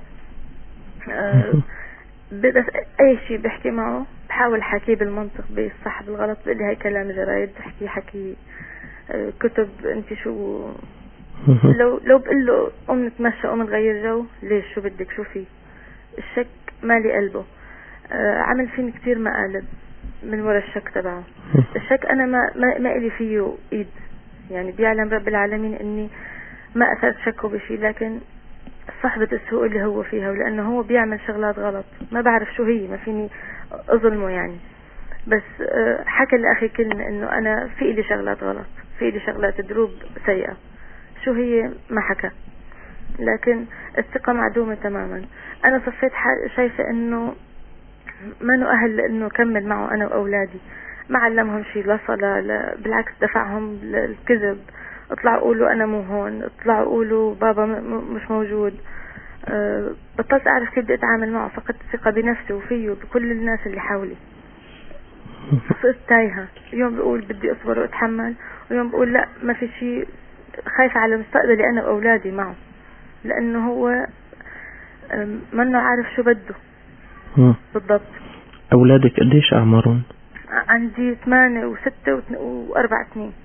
بس اي شيء بحكي معه بحاول حكيه بالمنطق، بالصح بالغلط، بقول لي هاي كلام جرايد، حكي كتب، انت شو لو بقول له قوم نتمشى، قوم نغير جو، ليش؟ شو بدك؟ شو في؟ الشك مالي قلبه. عمل فيني كتير مقالب من وراء الشك تبعه. الشك انا ما إلي فيه ايد، يعني بيعلم رب العالمين اني ما اثرت شكه بشي، لكن صحبة السوء اللي هو فيها، ولانه هو بيعمل شغلات غلط ما بعرف شو هي، ما فيني اظلمه يعني. بس حكى لاخي كلمة انه انا في إلي شغلات غلط، في إلي شغلات دروب سيئة، شو هي ما حكى، لكن الثقة معدومة تماما. انا صفيت شايفة انه ما نؤهل انه كمل معه انا واولادي، ما علمهم شيء، لا صلاة، لا بالعكس دفعهم للكذب، اطلعوا قولوا انا مو هون، اطلعوا قولوا بابا مش موجود. بطلت اعرف كيف بدي اتعامل معه، فقدت الثقة بنفسي وفيه وبكل الناس اللي حولي، صرت تايهة. يوم بقول بدي اصبر واتحمل، ويوم بقول لا ما في شيء، خايفة على مستقبلي انا واولادي معه، لانه هو منه عارف شو بده بالضبط. اولادك قديش اعمارهم؟ عندي 8 و6 و4 سنين.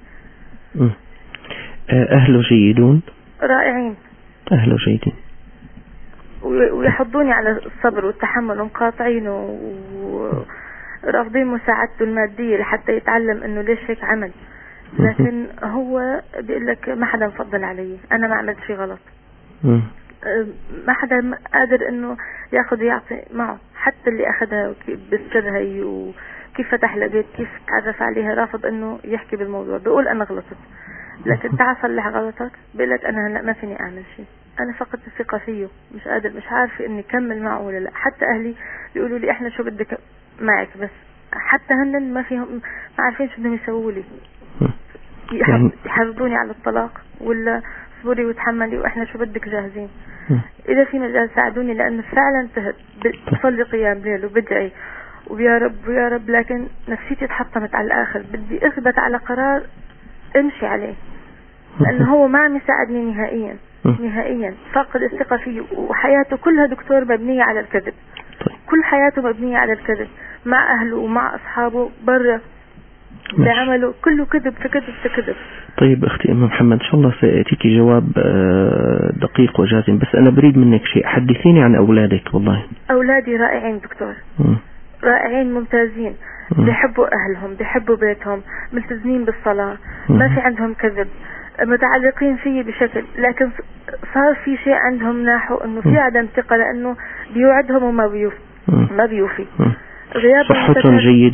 اهله جيدون؟ رائعين، اهله جيدين، ويحضوني على الصبر والتحمل، ومقاطعينه ورافضين مساعدته المادية لحتى يتعلم انه ليش هيك عمل، لكن هو بيقول لك ما حدا مفضل علي، انا ما عملت شيء غلط. ما حدا قادر انه ياخذ ويعطي معه، حتى اللي اخذها بالسر هي وكيف فتح لبيت، كيف تعرف عليها، رافض انه يحكي بالموضوع، بيقول انا غلطت، لكن تعال صلح غلطك، بيقول لك انا هلا ما فيني اعمل شيء، انا فقدت الثقة فيه، مش قادر، مش عارفة اني كمل معه ولا لا. حتى اهلي بيقولوا لي احنا شو بدك معك، بس حتى هن ما فيهم، ما عارفين شو بدهم يسووا لي، يحرضوني على الطلاق ولا اصبري وتحملي واحنا شو بدك جاهزين. اذا في مجال ساعدوني، لانه فعلا انتهت، بصلي قيام ليل وبدعي ويا رب ويا رب، لكن نفسيتي اتحطمت على الاخر، بدي اثبت على قرار امشي عليه، لانه هو ما عم يساعدني نهائيا نهائيا، فاقد الثقة فيه، وحياته كلها دكتور مبنية على الكذب، كل حياته مبنية على الكذب، مع اهله ومع اصحابه برا بعمله كله كذب في كذب في كذب. طيب اختي ام محمد، ان شاء الله سيأتيك جواب دقيق وجازم، بس انا بريد منك شيء، حدثيني عن اولادك. والله اولادي رائعين دكتور، رائعين ممتازين، بيحبوا اهلهم، بيحبوا بيتهم، ملتزمين بالصلاة، ما في عندهم كذب، متعلقين فيه بشكل، لكن صار في شيء عندهم ناحو انه في عدم ثقة، لانه بيوعدهم وما بيوفي، ما بيوفي. صحتهم جيدة؟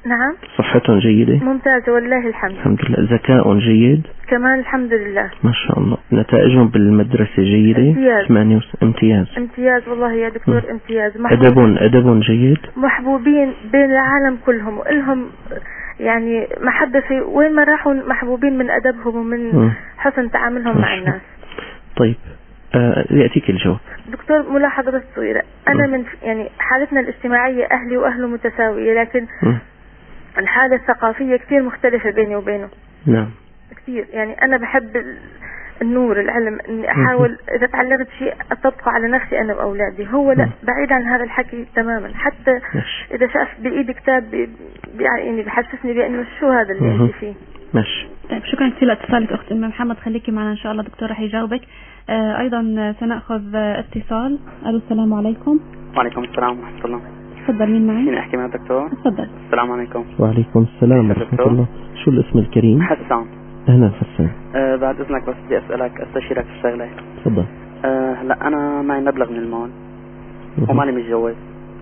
نعم. صحة جيدة؟ ممتازة والله الحمد. الحمد لله. ذكاء جيد؟ كمان الحمد لله. ما شاء الله. نتائجهم بالمدرسة جيدة؟ امتياز. امتياز. امتياز والله يا دكتور. امتياز. أدب جيد؟ محبوبين بين العالم كلهم، وإلهم يعني محبة في وين ما راحوا، محبوبين من أدبهم ومن حسن تعاملهم مع الناس. طيب يأتيك الجواب. دكتور ملاحظة بس صغيرة، أنا من يعني حالتنا الاجتماعية أهلي وأهله متساوية، لكن الحالة الثقافية كثير مختلفة بيني وبينه. نعم. كثير يعني أنا بحب النور، العلم، إني أحاول إذا تعلمت شيء أطبقه على نفسي أنا وأولادي. هو لا، بعيد عن هذا الحكي تماما. حتى إذا شاف بإيدي كتاب يعني بحسسني بأنه شو هذا اللي أنت فيه. ماشي. طيب شكرا كثير لاتصالك أخت أم محمد، خليكي معنا إن شاء الله دكتور رح يجاوبك. أيضا سنأخذ اتصال. ألو السلام عليكم. وعليكم السلام ورحمة الله. تفضل، مين معي؟ فيني أحكي مع الدكتور؟ تفضل. السلام عليكم. وعليكم السلام ورحمة الله. شو الاسم الكريم؟ حسان. أهلا حسان. بعد إذنك بس بدي أسألك أستشيرك في شغلة. تفضل. هلا أنا معي مبلغ من المال وماني متجوز.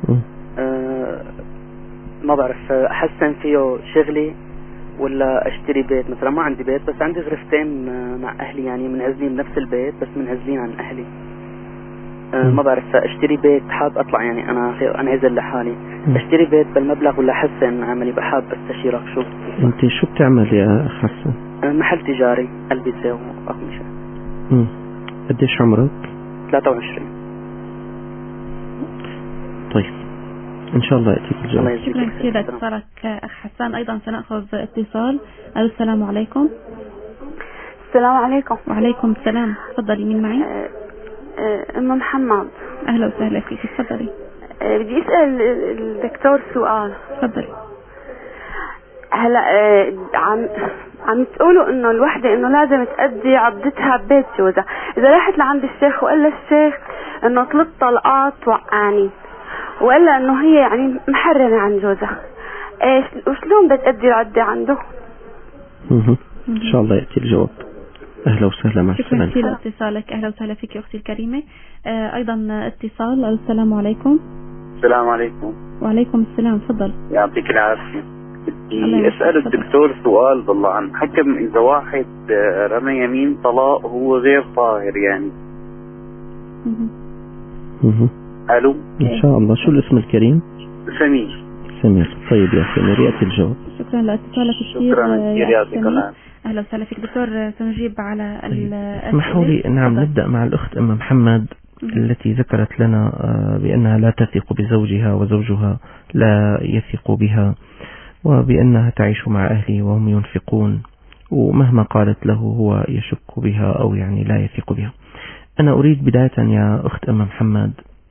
ما بعرف أحسن فيه شغلي ولا أشتري بيت مثلا. ما عندي بيت بس عندي غرفتين مع أهلي، يعني منعزلين بنفس البيت بس منعزلين عن أهلي. ما بعرف أشتري بيت، حاب أطلع يعني أنا أنعزل لحالي. أشتري بيت بالمبلغ ولا أحسن عملي؟ بحاب أستشيرك شو. أنت شو بتعمل يا حسن؟ محل تجاري ألبسة وأقمشة. قديش عمرك؟ 23. طيب إن شاء الله يأتيك الجواب. شكرا كثير لاتصالك أخ حسان. أيضا سنأخذ اتصال. السلام عليكم. السلام عليكم. وعليكم السلام. تفضلي، مين معي؟ أم محمد. أهلا وسهلا فيك، تفضلي. بدي أسأل الدكتور سؤال. تفضلي. هلا عم تقولوا انه الوحدة انه لازم تأدي عضتها ببيت جوزها. اذا راحت لعند الشيخ وقال الشيخ انه 3 طلقات وقعني، وقال انه هي يعني محرمة عن جوزها، ايش وشلون بتأدي العدة عنده؟ ان شاء الله يأتي الجواب. اهلا وسهلا مع السلامة. شكرا كثير لاتصالك. اهلا وسهلا فيك اختي الكريمة. ايضا اتصال. السلام عليكم. السلام عليكم. وعليكم السلام. تفضل. يعطيك العافية. بدي أسأل الدكتور سؤال بالله عن حكم إذا واحد رمى يمين طلاق هو غير طاهر يعني. ألو. إن شاء الله. شو الاسم الكريم؟ سمير. سمير. طيب يا سمير يأتي الجواب. شكرا لاتصالك كثير. شكرا يعطيك العافية. أهلا وسهلا فيك دكتور. سنجيب على اسمحوا لي. نعم. نبدأ مع الأخت أم محمد التي ذكرت لنا بأنها لا تثق بزوجها وزوجها لا يثق بها، وبأنها تعيش مع أهلي وهم ينفقون، ومهما قالت له هو يشك بها أو يعني لا يثق بها. أنا أريد بداية يا أخت أم محمد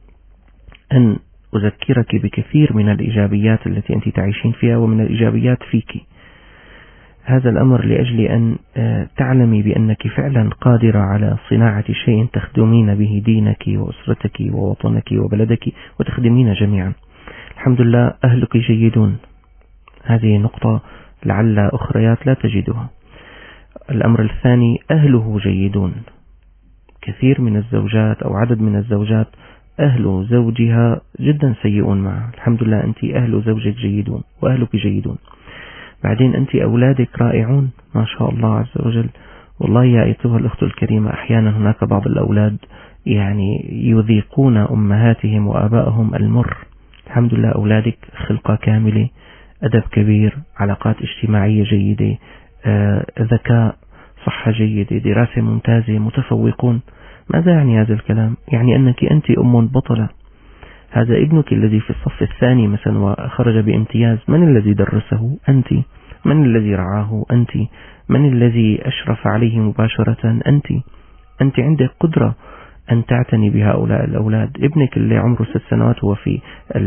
أن أذكرك بكثير من الإيجابيات التي أنت تعيشين فيها ومن الإيجابيات فيك. هذا الأمر لأجل أن تعلمي بأنك فعلا قادرة على صناعة شيء تخدمين به دينك وأسرتك ووطنك وبلدك وتخدمين جميعا. الحمد لله أهلك جيدون. هذه نقطة لعل أخريات لا تجدها. الأمر الثاني أهله جيدون. كثير من الزوجات أو عدد من الزوجات أهل زوجها جدا سيئون معها. الحمد لله أنت أهل زوجك جيدون وأهلك جيدون. بعدين أنت أولادك رائعون ما شاء الله عز وجل. والله يا أيتها الأخت الكريمة أحيانا هناك بعض الأولاد يعني يذيقون أمهاتهم وآبائهم المر. الحمد لله أولادك خلقة كاملة، أدب كبير، علاقات اجتماعية جيدة، ذكاء، صحة جيدة، دراسة ممتازة، متفوقون. ماذا يعني هذا الكلام؟ يعني أنك أنت أم بطلة. هذا ابنك الذي في الصف الثاني مثلا وخرج بامتياز، من الذي درسه؟ أنت. من الذي رعاه؟ أنت. من الذي أشرف عليه مباشرة؟ أنت. أنت عندك قدرة أن تعتني بهؤلاء الأولاد. ابنك اللي عمره 6 سنوات هو في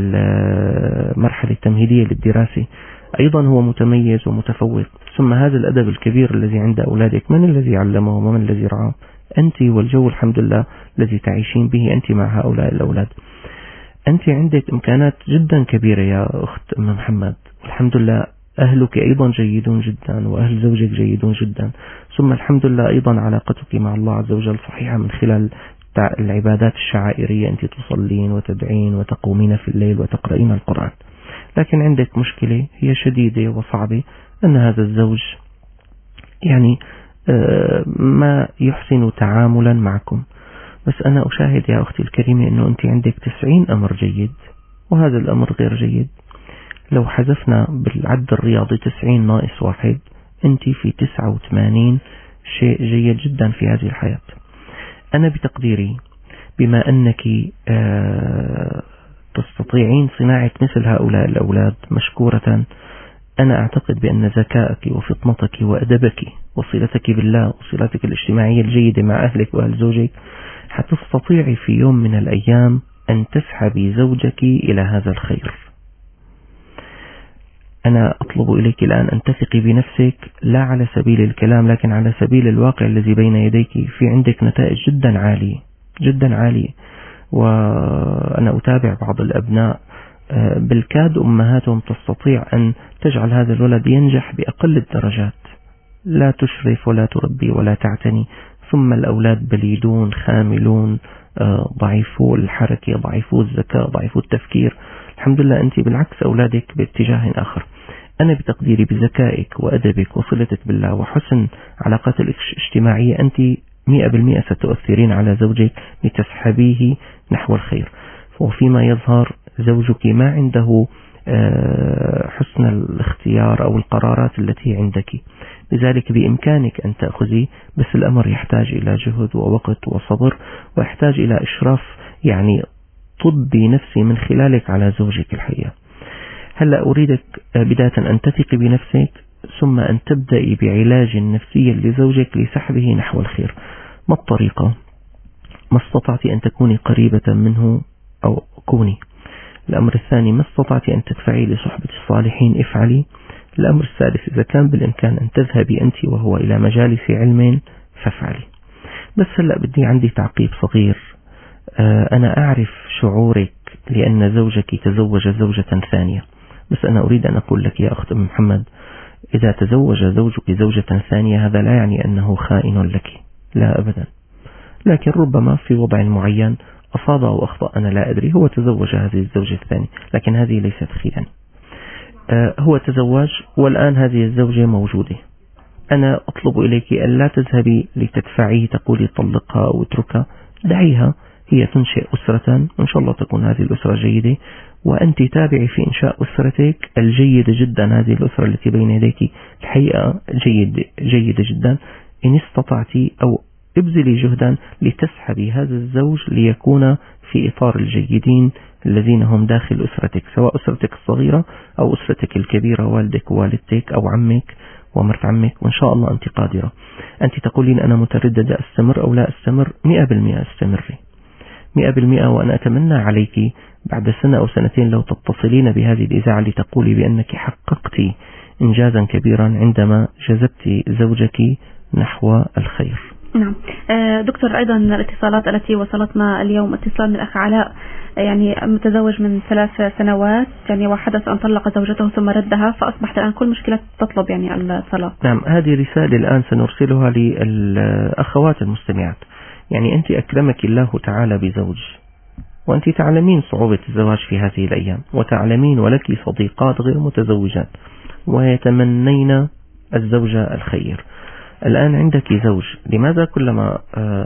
المرحلة التمهيدية للدراسة، أيضا هو متميز ومتفوق. ثم هذا الأدب الكبير الذي عند أولادك، من الذي علمه ومن الذي رعاه؟ أنت. والجو الحمد لله الذي تعيشين به أنت مع هؤلاء الأولاد. أنت عندك إمكانات جدا كبيرة يا أخت أم محمد. الحمد لله أهلك أيضا جيدون جدا وأهل زوجك جيدون جدا. ثم الحمد لله أيضا علاقتك مع الله عز وجل صحيحة من خلال العبادات الشعائرية. أنت تصلين وتدعين وتقومين في الليل وتقرأين القرآن. لكن عندك مشكلة هي شديدة وصعبة، أن هذا الزوج يعني ما يحسن تعاملا معكم. بس أنا أشاهد يا أختي الكريمة أنه أنت عندك 90 أمر جيد، وهذا الأمر غير جيد. لو حذفنا بالعد الرياضي 90 ناقص 1، أنت في 89 شيء جيد جدا في هذه الحياة. أنا بتقديري بما أنك تستطيعين صناعة مثل هؤلاء الأولاد مشكورة، أنا أعتقد بأن ذكائك وفطنتك وأدبك وصلتك بالله وصلتك الاجتماعية الجيدة مع أهلك وأهل زوجك حتستطيعي في يوم من الأيام أن تسحبي زوجك إلى هذا الخير. أنا أطلب إليك الآن أن تثقي بنفسك، لا على سبيل الكلام لكن على سبيل الواقع الذي بين يديك. في عندك نتائج جدا عالية جدا عالية، وأنا أتابع بعض الأبناء بالكاد أمهاتهم تستطيع أن تجعل هذا الولد ينجح بأقل الدرجات، لا تشرف ولا تربي ولا تعتني، ثم الأولاد بليدون خاملون ضعيفو الحركة ضعيفو الذكاء ضعيفو التفكير. الحمد لله أنت بالعكس أولادك باتجاه آخر. أنا بتقديري بذكائك وأدبك وصلتك بالله وحسن علاقات الاجتماعية أنت 100% ستؤثرين على زوجك لتسحبيه نحو الخير. وفيما يظهر زوجك ما عنده حسن الاختيار أو القرارات التي عندك، لذلك بإمكانك أن تأخذي، بس الأمر يحتاج إلى جهد ووقت وصبر، ويحتاج إلى إشراف يعني طبي نفسي من خلالك على زوجك الحقيقة. هلأ أريدك بداية أن تثقي بنفسك، ثم أن تبدأي بعلاج نفسي لزوجك لسحبه نحو الخير. ما الطريقة؟ ما استطعت أن تكوني قريبة منه أو كوني. الأمر الثاني، ما استطعت أن تدفعي لصحبة الصالحين افعلي. الأمر الثالث، إذا كان بالإمكان أن تذهبي أنت وهو إلى مجالس علم فافعلي. بس هلأ بدي عندي تعقيب صغير. أنا أعرف شعورك لأن زوجك تزوج زوجة ثانية، بس أنا أريد أن أقول لك يا أخت محمد، إذا تزوج زوجك زوجة ثانية هذا لا يعني أنه خائن لك، لا أبدا، لكن ربما في وضع معين أصاب أو أخطأ، أنا لا أدري. هو تزوج هذه الزوجة الثانية، لكن هذه ليست خيانة. هو تزوج والآن هذه الزوجة موجودة. أنا أطلب إليك أن لا تذهبي لتدفعيه تقولي طلقها أو اتركها، دعيها هي تنشئ أسرة، وإن شاء الله تكون هذه الأسرة جيدة، وأنت تابعي في إنشاء أسرتك الجيدة جدا. هذه الأسرة التي بين يديك الحقيقة جيدة جدا. إن استطعتي أو ابذلي جهدا لتسحبي هذا الزوج ليكون في إطار الجيدين الذين هم داخل أسرتك، سواء أسرتك الصغيرة أو أسرتك الكبيرة، والدك ووالدتك أو عمك ومرت عمك، وإن شاء الله أنت قادرة. أنت تقولين أنا مترددة أستمر أو لا أستمر، 100% استمري 100%. وأنا أتمنى عليك بعد سنة أو سنتين لو تتصلين بهذه الإذاعة لتقولي بأنك حققت إنجازا كبيرا عندما جذبت زوجك نحو الخير. نعم دكتور، أيضا الاتصالات التي وصلتنا اليوم اتصال من الأخ علاء، يعني متزوج من 3 سنوات، يعني وحدث أن طلق زوجته ثم ردها، فأصبحت الآن كل مشكلة تطلب يعني الطلاق. نعم، هذه رسالة الآن سنرسلها للأخوات المستمعات. يعني أنت أكرمك الله تعالى بزوج، وأنت تعلمين صعوبة الزواج في هذه الأيام، وتعلمين ولك صديقات غير متزوجات ويتمنين الزوجة الخير. الآن عندك زوج، لماذا كلما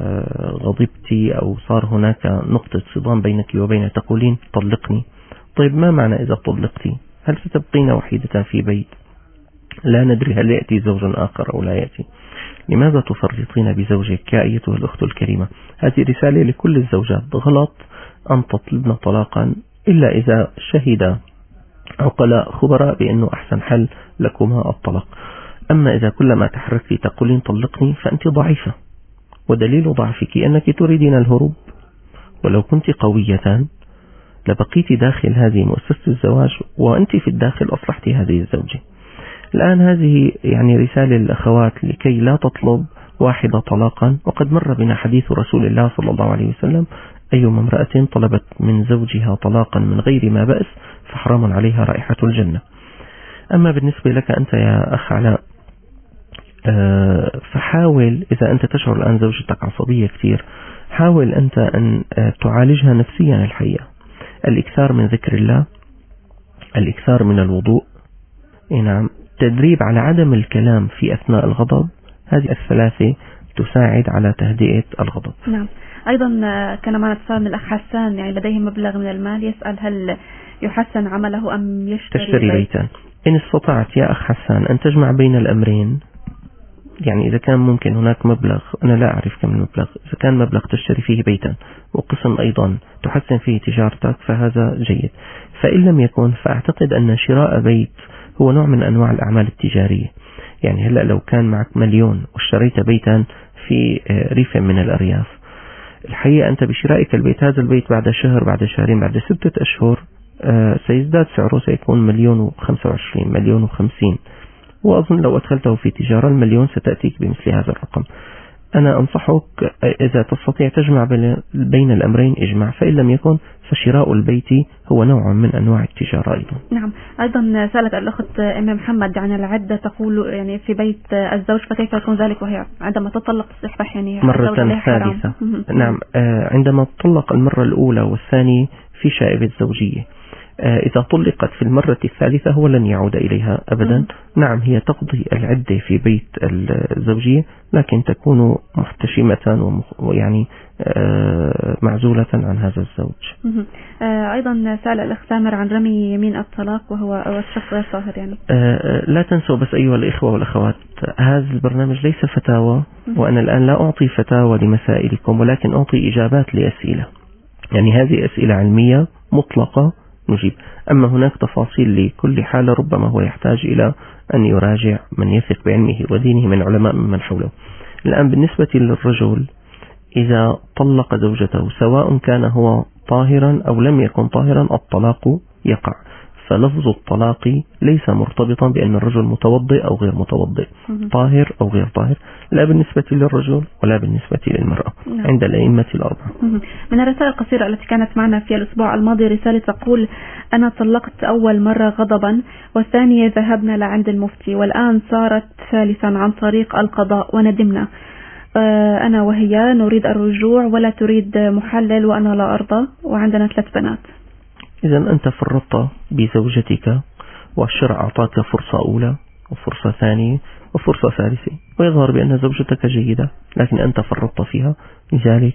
غضبتي أو صار هناك نقطة صدام بينك وبينه تقولين طلقني؟ طيب ما معنى إذا طلقتي؟ هل ستبقين وحيدة في بيت؟ لا ندري هل يأتي زوج آخر أو لا يأتي. لماذا تفرطين بزوجك يا أيتها الأخت الكريمة؟ هذه رسالة لكل الزوجات. غلط أن تطلبن طلاقا إلا إذا شهد عقلاء خبراء بأنه أحسن حل لكما الطلاق. أما إذا كلما تحركتي تقولين طلقني فأنت ضعيفة، ودليل ضعفك أنك تريدين الهروب. ولو كنت قوية لبقيت داخل هذه مؤسسة الزواج، وأنت في الداخل أصلحت هذه الزوجة. الآن هذه يعني رسالة للأخوات لكي لا تطلب واحدة طلاقا، وقد مر بنا حديث رسول الله صلى الله عليه وسلم: أيما امرأة طلبت من زوجها طلاقا من غير ما بأس فحرام عليها رائحة الجنة. أما بالنسبة لك أنت يا أخ علاء، فحاول إذا أنت تشعر الآن زوجتك عصبية كثير، حاول أنت أن تعالجها نفسيا. الحقيقة الإكثار من ذكر الله، الإكثار من الوضوء، نعم، تدريب على عدم الكلام في أثناء الغضب، هذه الثلاثة تساعد على تهدئة الغضب. نعم. أيضا كان معنا اتصال من الأخ حسان، يعني لديه مبلغ من المال، يسأل هل يحسن عمله أم تشتري بيتا؟ إن استطعت يا أخ حسان أن تجمع بين الأمرين، يعني إذا كان ممكن هناك مبلغ، أنا لا أعرف كم المبلغ، إذا كان مبلغ تشتري فيه بيتا وقسم أيضا تحسن فيه تجارتك فهذا جيد. فإن لم يكن فأعتقد أن شراء بيت هو نوع من أنواع الأعمال التجارية. يعني هلأ لو كان معك 1,000,000 واشتريت بيتا في ريف من الأرياف، الحقيقة أنت بشرائك البيت، هذا البيت بعد شهر، بعد شهرين، بعد 6 أشهر سيزداد سعره، سيكون 1,025,000 1,050,000. وأظن لو أدخلته في تجارة 1,000,000 ستأتيك بمثل هذا الرقم. أنا أنصحك إذا تستطيع تجمع بين الأمرين اجمع، فإن لم يكن فشراء البيت هو نوع من أنواع التجارة أيضا. نعم. أيضا سألت الأخت أم محمد عن العدة، تقول يعني في بيت الزوج، فكيف يكون ذلك وهي عندما تطلق تصبح يعني مرة ثالثة؟ نعم، عندما تطلق المرة الأولى والثانية في شائبة زوجية، إذا طلقت في المرة الثالثة هو لن يعود إليها أبدا. نعم، هي تقضي العدة في بيت الزوجية، لكن تكون محتشمة ويعني معزولة عن هذا الزوج. أيضا سأل الأخ سامر عن رمي يمين الطلاق وهو الشخص غير طاهر. يعني لا تنسوا بس أيها الإخوة والأخوات، هذا البرنامج ليس فتاوى، وأنا الآن لا أعطي فتاوى لمسائلكم، ولكن أعطي إجابات لأسئلة. يعني هذه أسئلة علمية مطلقة نجيب، أما هناك تفاصيل لكل حالة ربما هو يحتاج إلى أن يراجع من يثق بعلمه ودينه من علماء من حوله. الآن بالنسبة للرجل، إذا طلق زوجته سواء كان هو طاهرا أو لم يكن طاهرا الطلاق يقع. فلفظ الطلاق ليس مرتبطا بأن الرجل متوضئ أو غير متوضئ، طاهر أو غير طاهر، لا بالنسبة للرجل ولا بالنسبة للمرأة عند الأئمة الأربعة. من الرسائل القصيرة التي كانت معنا في الأسبوع الماضي رسالة تقول: أنا طلقت أول مرة غضبا، والثانية ذهبنا لعند المفتي، والآن صارت ثالثا عن طريق القضاء وندمنا. أنا وهي نريد الرجوع ولا تريد محلل وأنا لا أرضى، وعندنا 3 بنات. إذا أنت فرطت بزوجتك، والشرع أعطاك فرصة أولى وفرصة ثانية وفرصة ثالثة، ويظهر بأن زوجتك جيدة لكن أنت فرطت فيها، لذلك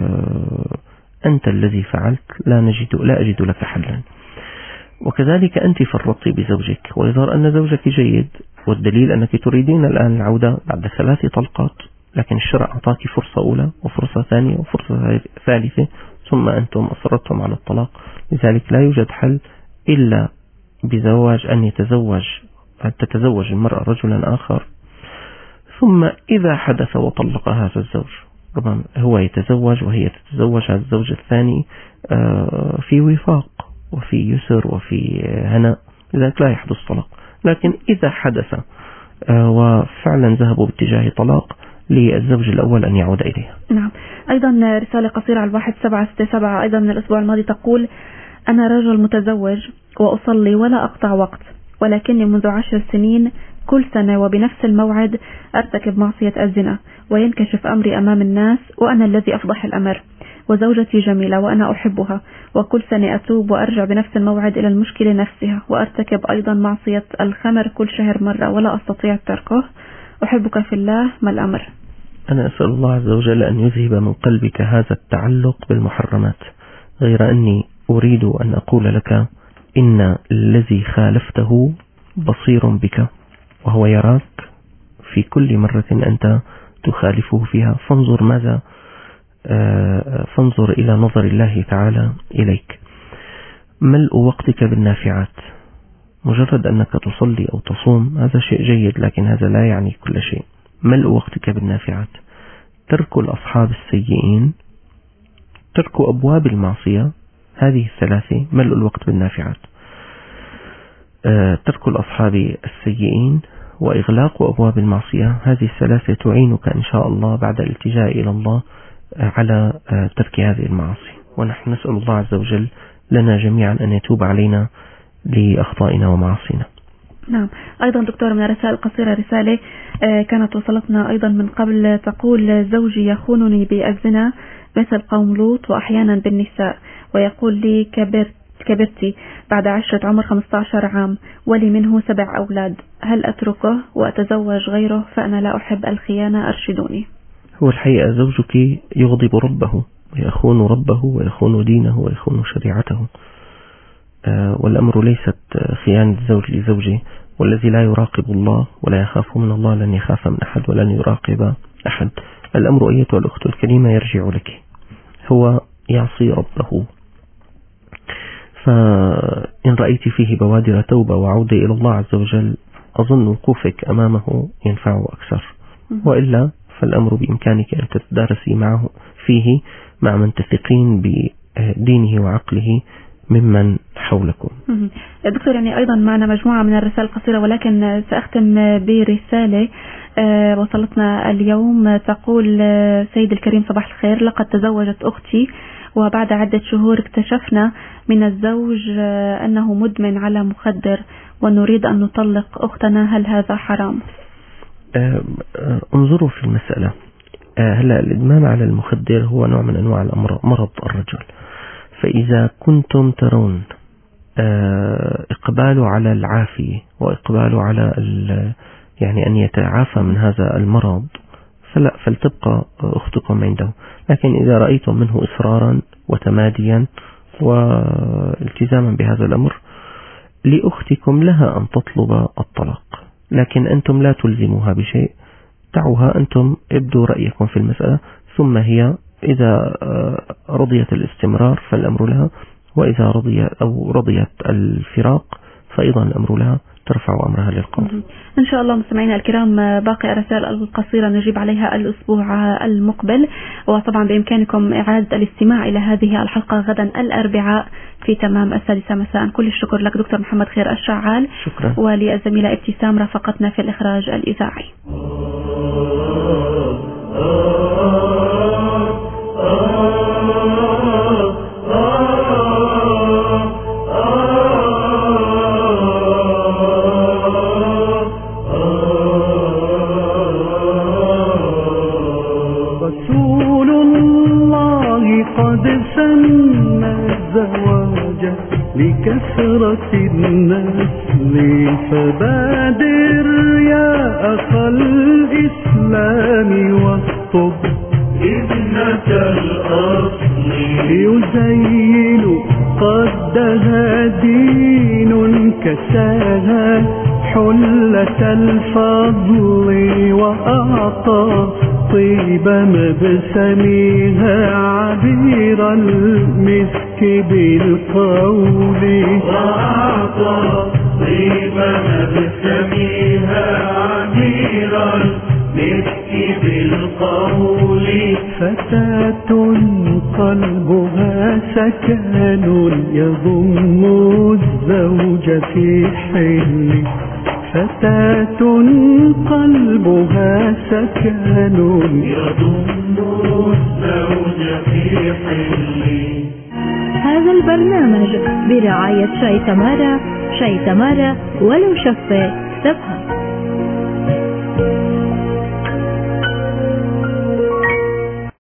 أنت الذي فعلت، لا أجد لك حلا. وكذلك أنت فرطت بزوجك، ويظهر أن زوجك جيد، والدليل أنك تريدين الآن العودة بعد 3 طلقات، لكن الشرع أعطاك فرصة أولى وفرصة ثانية وفرصة ثالثة، ثم أنتم أصررتم على الطلاق. لذلك لا يوجد حل إلا بزواج، أن تتزوج المرأة رجلا آخر، ثم إذا حدث وطلق هذا الزوج، ربما هو يتزوج وهي تتزوج هذا الزوج الثاني في وفاق وفي يسر وفي هناء، لذلك لا يحدث طلاق. لكن إذا حدث وفعلا ذهبوا باتجاه طلاق، للزوج الأول أن يعود إليها. نعم. أيضا رسالة قصيرة على 1767 أيضا من الأسبوع الماضي تقول: أنا رجل متزوج وأصلي ولا أقطع وقت، ولكني منذ 10 سنين كل سنة وبنفس الموعد أرتكب معصية الزنا، وينكشف أمري أمام الناس وأنا الذي أفضح الأمر، وزوجتي جميلة وأنا أحبها، وكل سنة أتوب وأرجع بنفس الموعد إلى المشكلة نفسها، وأرتكب أيضا معصية الخمر كل شهر مرة ولا أستطيع تركه. أحبك في الله، ما الأمر؟ أنا أسأل الله عز وجل أن يذهب من قلبك هذا التعلق بالمحرمات، غير أني أريد أن أقول لك إن الذي خالفته بصير بك، وهو يراك في كل مرة أنت تخالفه فيها، فانظر إلى نظر الله تعالى إليك. ملء وقتك بالنافعات، مجرد أنك تصلي أو تصوم هذا شيء جيد، لكن هذا لا يعني كل شيء. ملء وقتك بالنافعات، ترك الأصحاب السيئين، ترك أبواب المعصية، هذه الثلاثة ملء الوقت بالنافعات. ترك الأصحاب السيئين وإغلاق أبواب المعصية، هذه الثلاثة تعينك إن شاء الله بعد الالتجاء إلى الله على ترك هذه المعاصي. ونحن نسأل الله عز وجل لنا جميعا أن يتوب علينا لأخطائنا ومعاصينا. نعم. أيضا دكتور من الرسائل القصيرة رسالة كانت وصلتنا أيضا من قبل تقول: زوجي يخونني بالزنا مثل قوم لوط وأحيانا بالنساء، ويقول لي كبرت كبرت بعد عشرة عمر 15 عام ولي منه 7 أولاد، هل أتركه وأتزوج غيره فأنا لا أحب الخيانة؟ أرشدوني. هو الحقيقة زوجك يغضب ربه ويخون ربه ويخون دينه ويخون شريعته، والأمر ليست خيانة الزوج لزوجه، والذي لا يراقب الله ولا يخاف من الله لن يخاف من أحد ولن يراقب أحد. الأمر أيتها الأخت الكريمة يرجع لك، هو يعصي ربه، فإن رأيت فيه بوادر توبة وعودة إلى الله عز وجل أظن وقوفك أمامه ينفعه أكثر، وإلا فالأمر بإمكانك أن تتدارسي معه فيه مع من تثقين بدينه وعقله ممن حولكم. دكتور، يعني أيضا معنا مجموعة من الرسائل القصيرة، ولكن سأختم برسالة وصلتنا اليوم تقول: سيد الكريم صباح الخير، لقد تزوجت أختي وبعد عدة شهور اكتشفنا من الزوج أنه مدمن على مخدر ونريد أن نطلق أختنا، هل هذا حرام؟ انظروا في المسألة. هلا الإدمان على المخدر هو نوع من أنواع مرض الرجل، فإذا كنتم ترون إقباله على العافية وإقباله على يعني أن يتعافى من هذا المرض فلتبقى أختكم عنده، لكن إذا رأيتم منه إصرارا وتماديا والتزاما بهذا الأمر لأختكم لها أن تطلب الطلاق، لكن أنتم لا تلزموها بشيء، دعوها أنتم ابدوا رأيكم في المسألة، ثم هي إذا رضيت الاستمرار فالأمر لها، وإذا رضيت الفراق فأيضا الأمر لها، ترفع أمرها للقاضي. إن شاء الله. مستمعينا الكرام، باقي الرسائل القصيرة نجيب عليها الأسبوع المقبل، وطبعا بإمكانكم إعادة الاستماع إلى هذه الحلقة غدا الأربعاء في تمام 6 مساء. كل الشكر لك دكتور محمد خير الشعال. شكرا. وللزميلة ابتسام رافقتنا في الإخراج الإذاعي. رسول الله قد سن الزواج لكثرة النسل، فبادر يا أخا الإسلام واخطب ابنة الأصل، يزين قدها دين كساها حلة الفضل، وأعطى طيب مبسمها عبير المسك بالقول، وأعطى طيب مبسمها عبير المسك بالقول، فتاة قلبها سكن يضم الزوج في حل، فتاة قلبها سكن يضم الزوج في حل. هذا البرنامج برعاية شاي تمارا، شاي تمارا ولو شفة تفهم.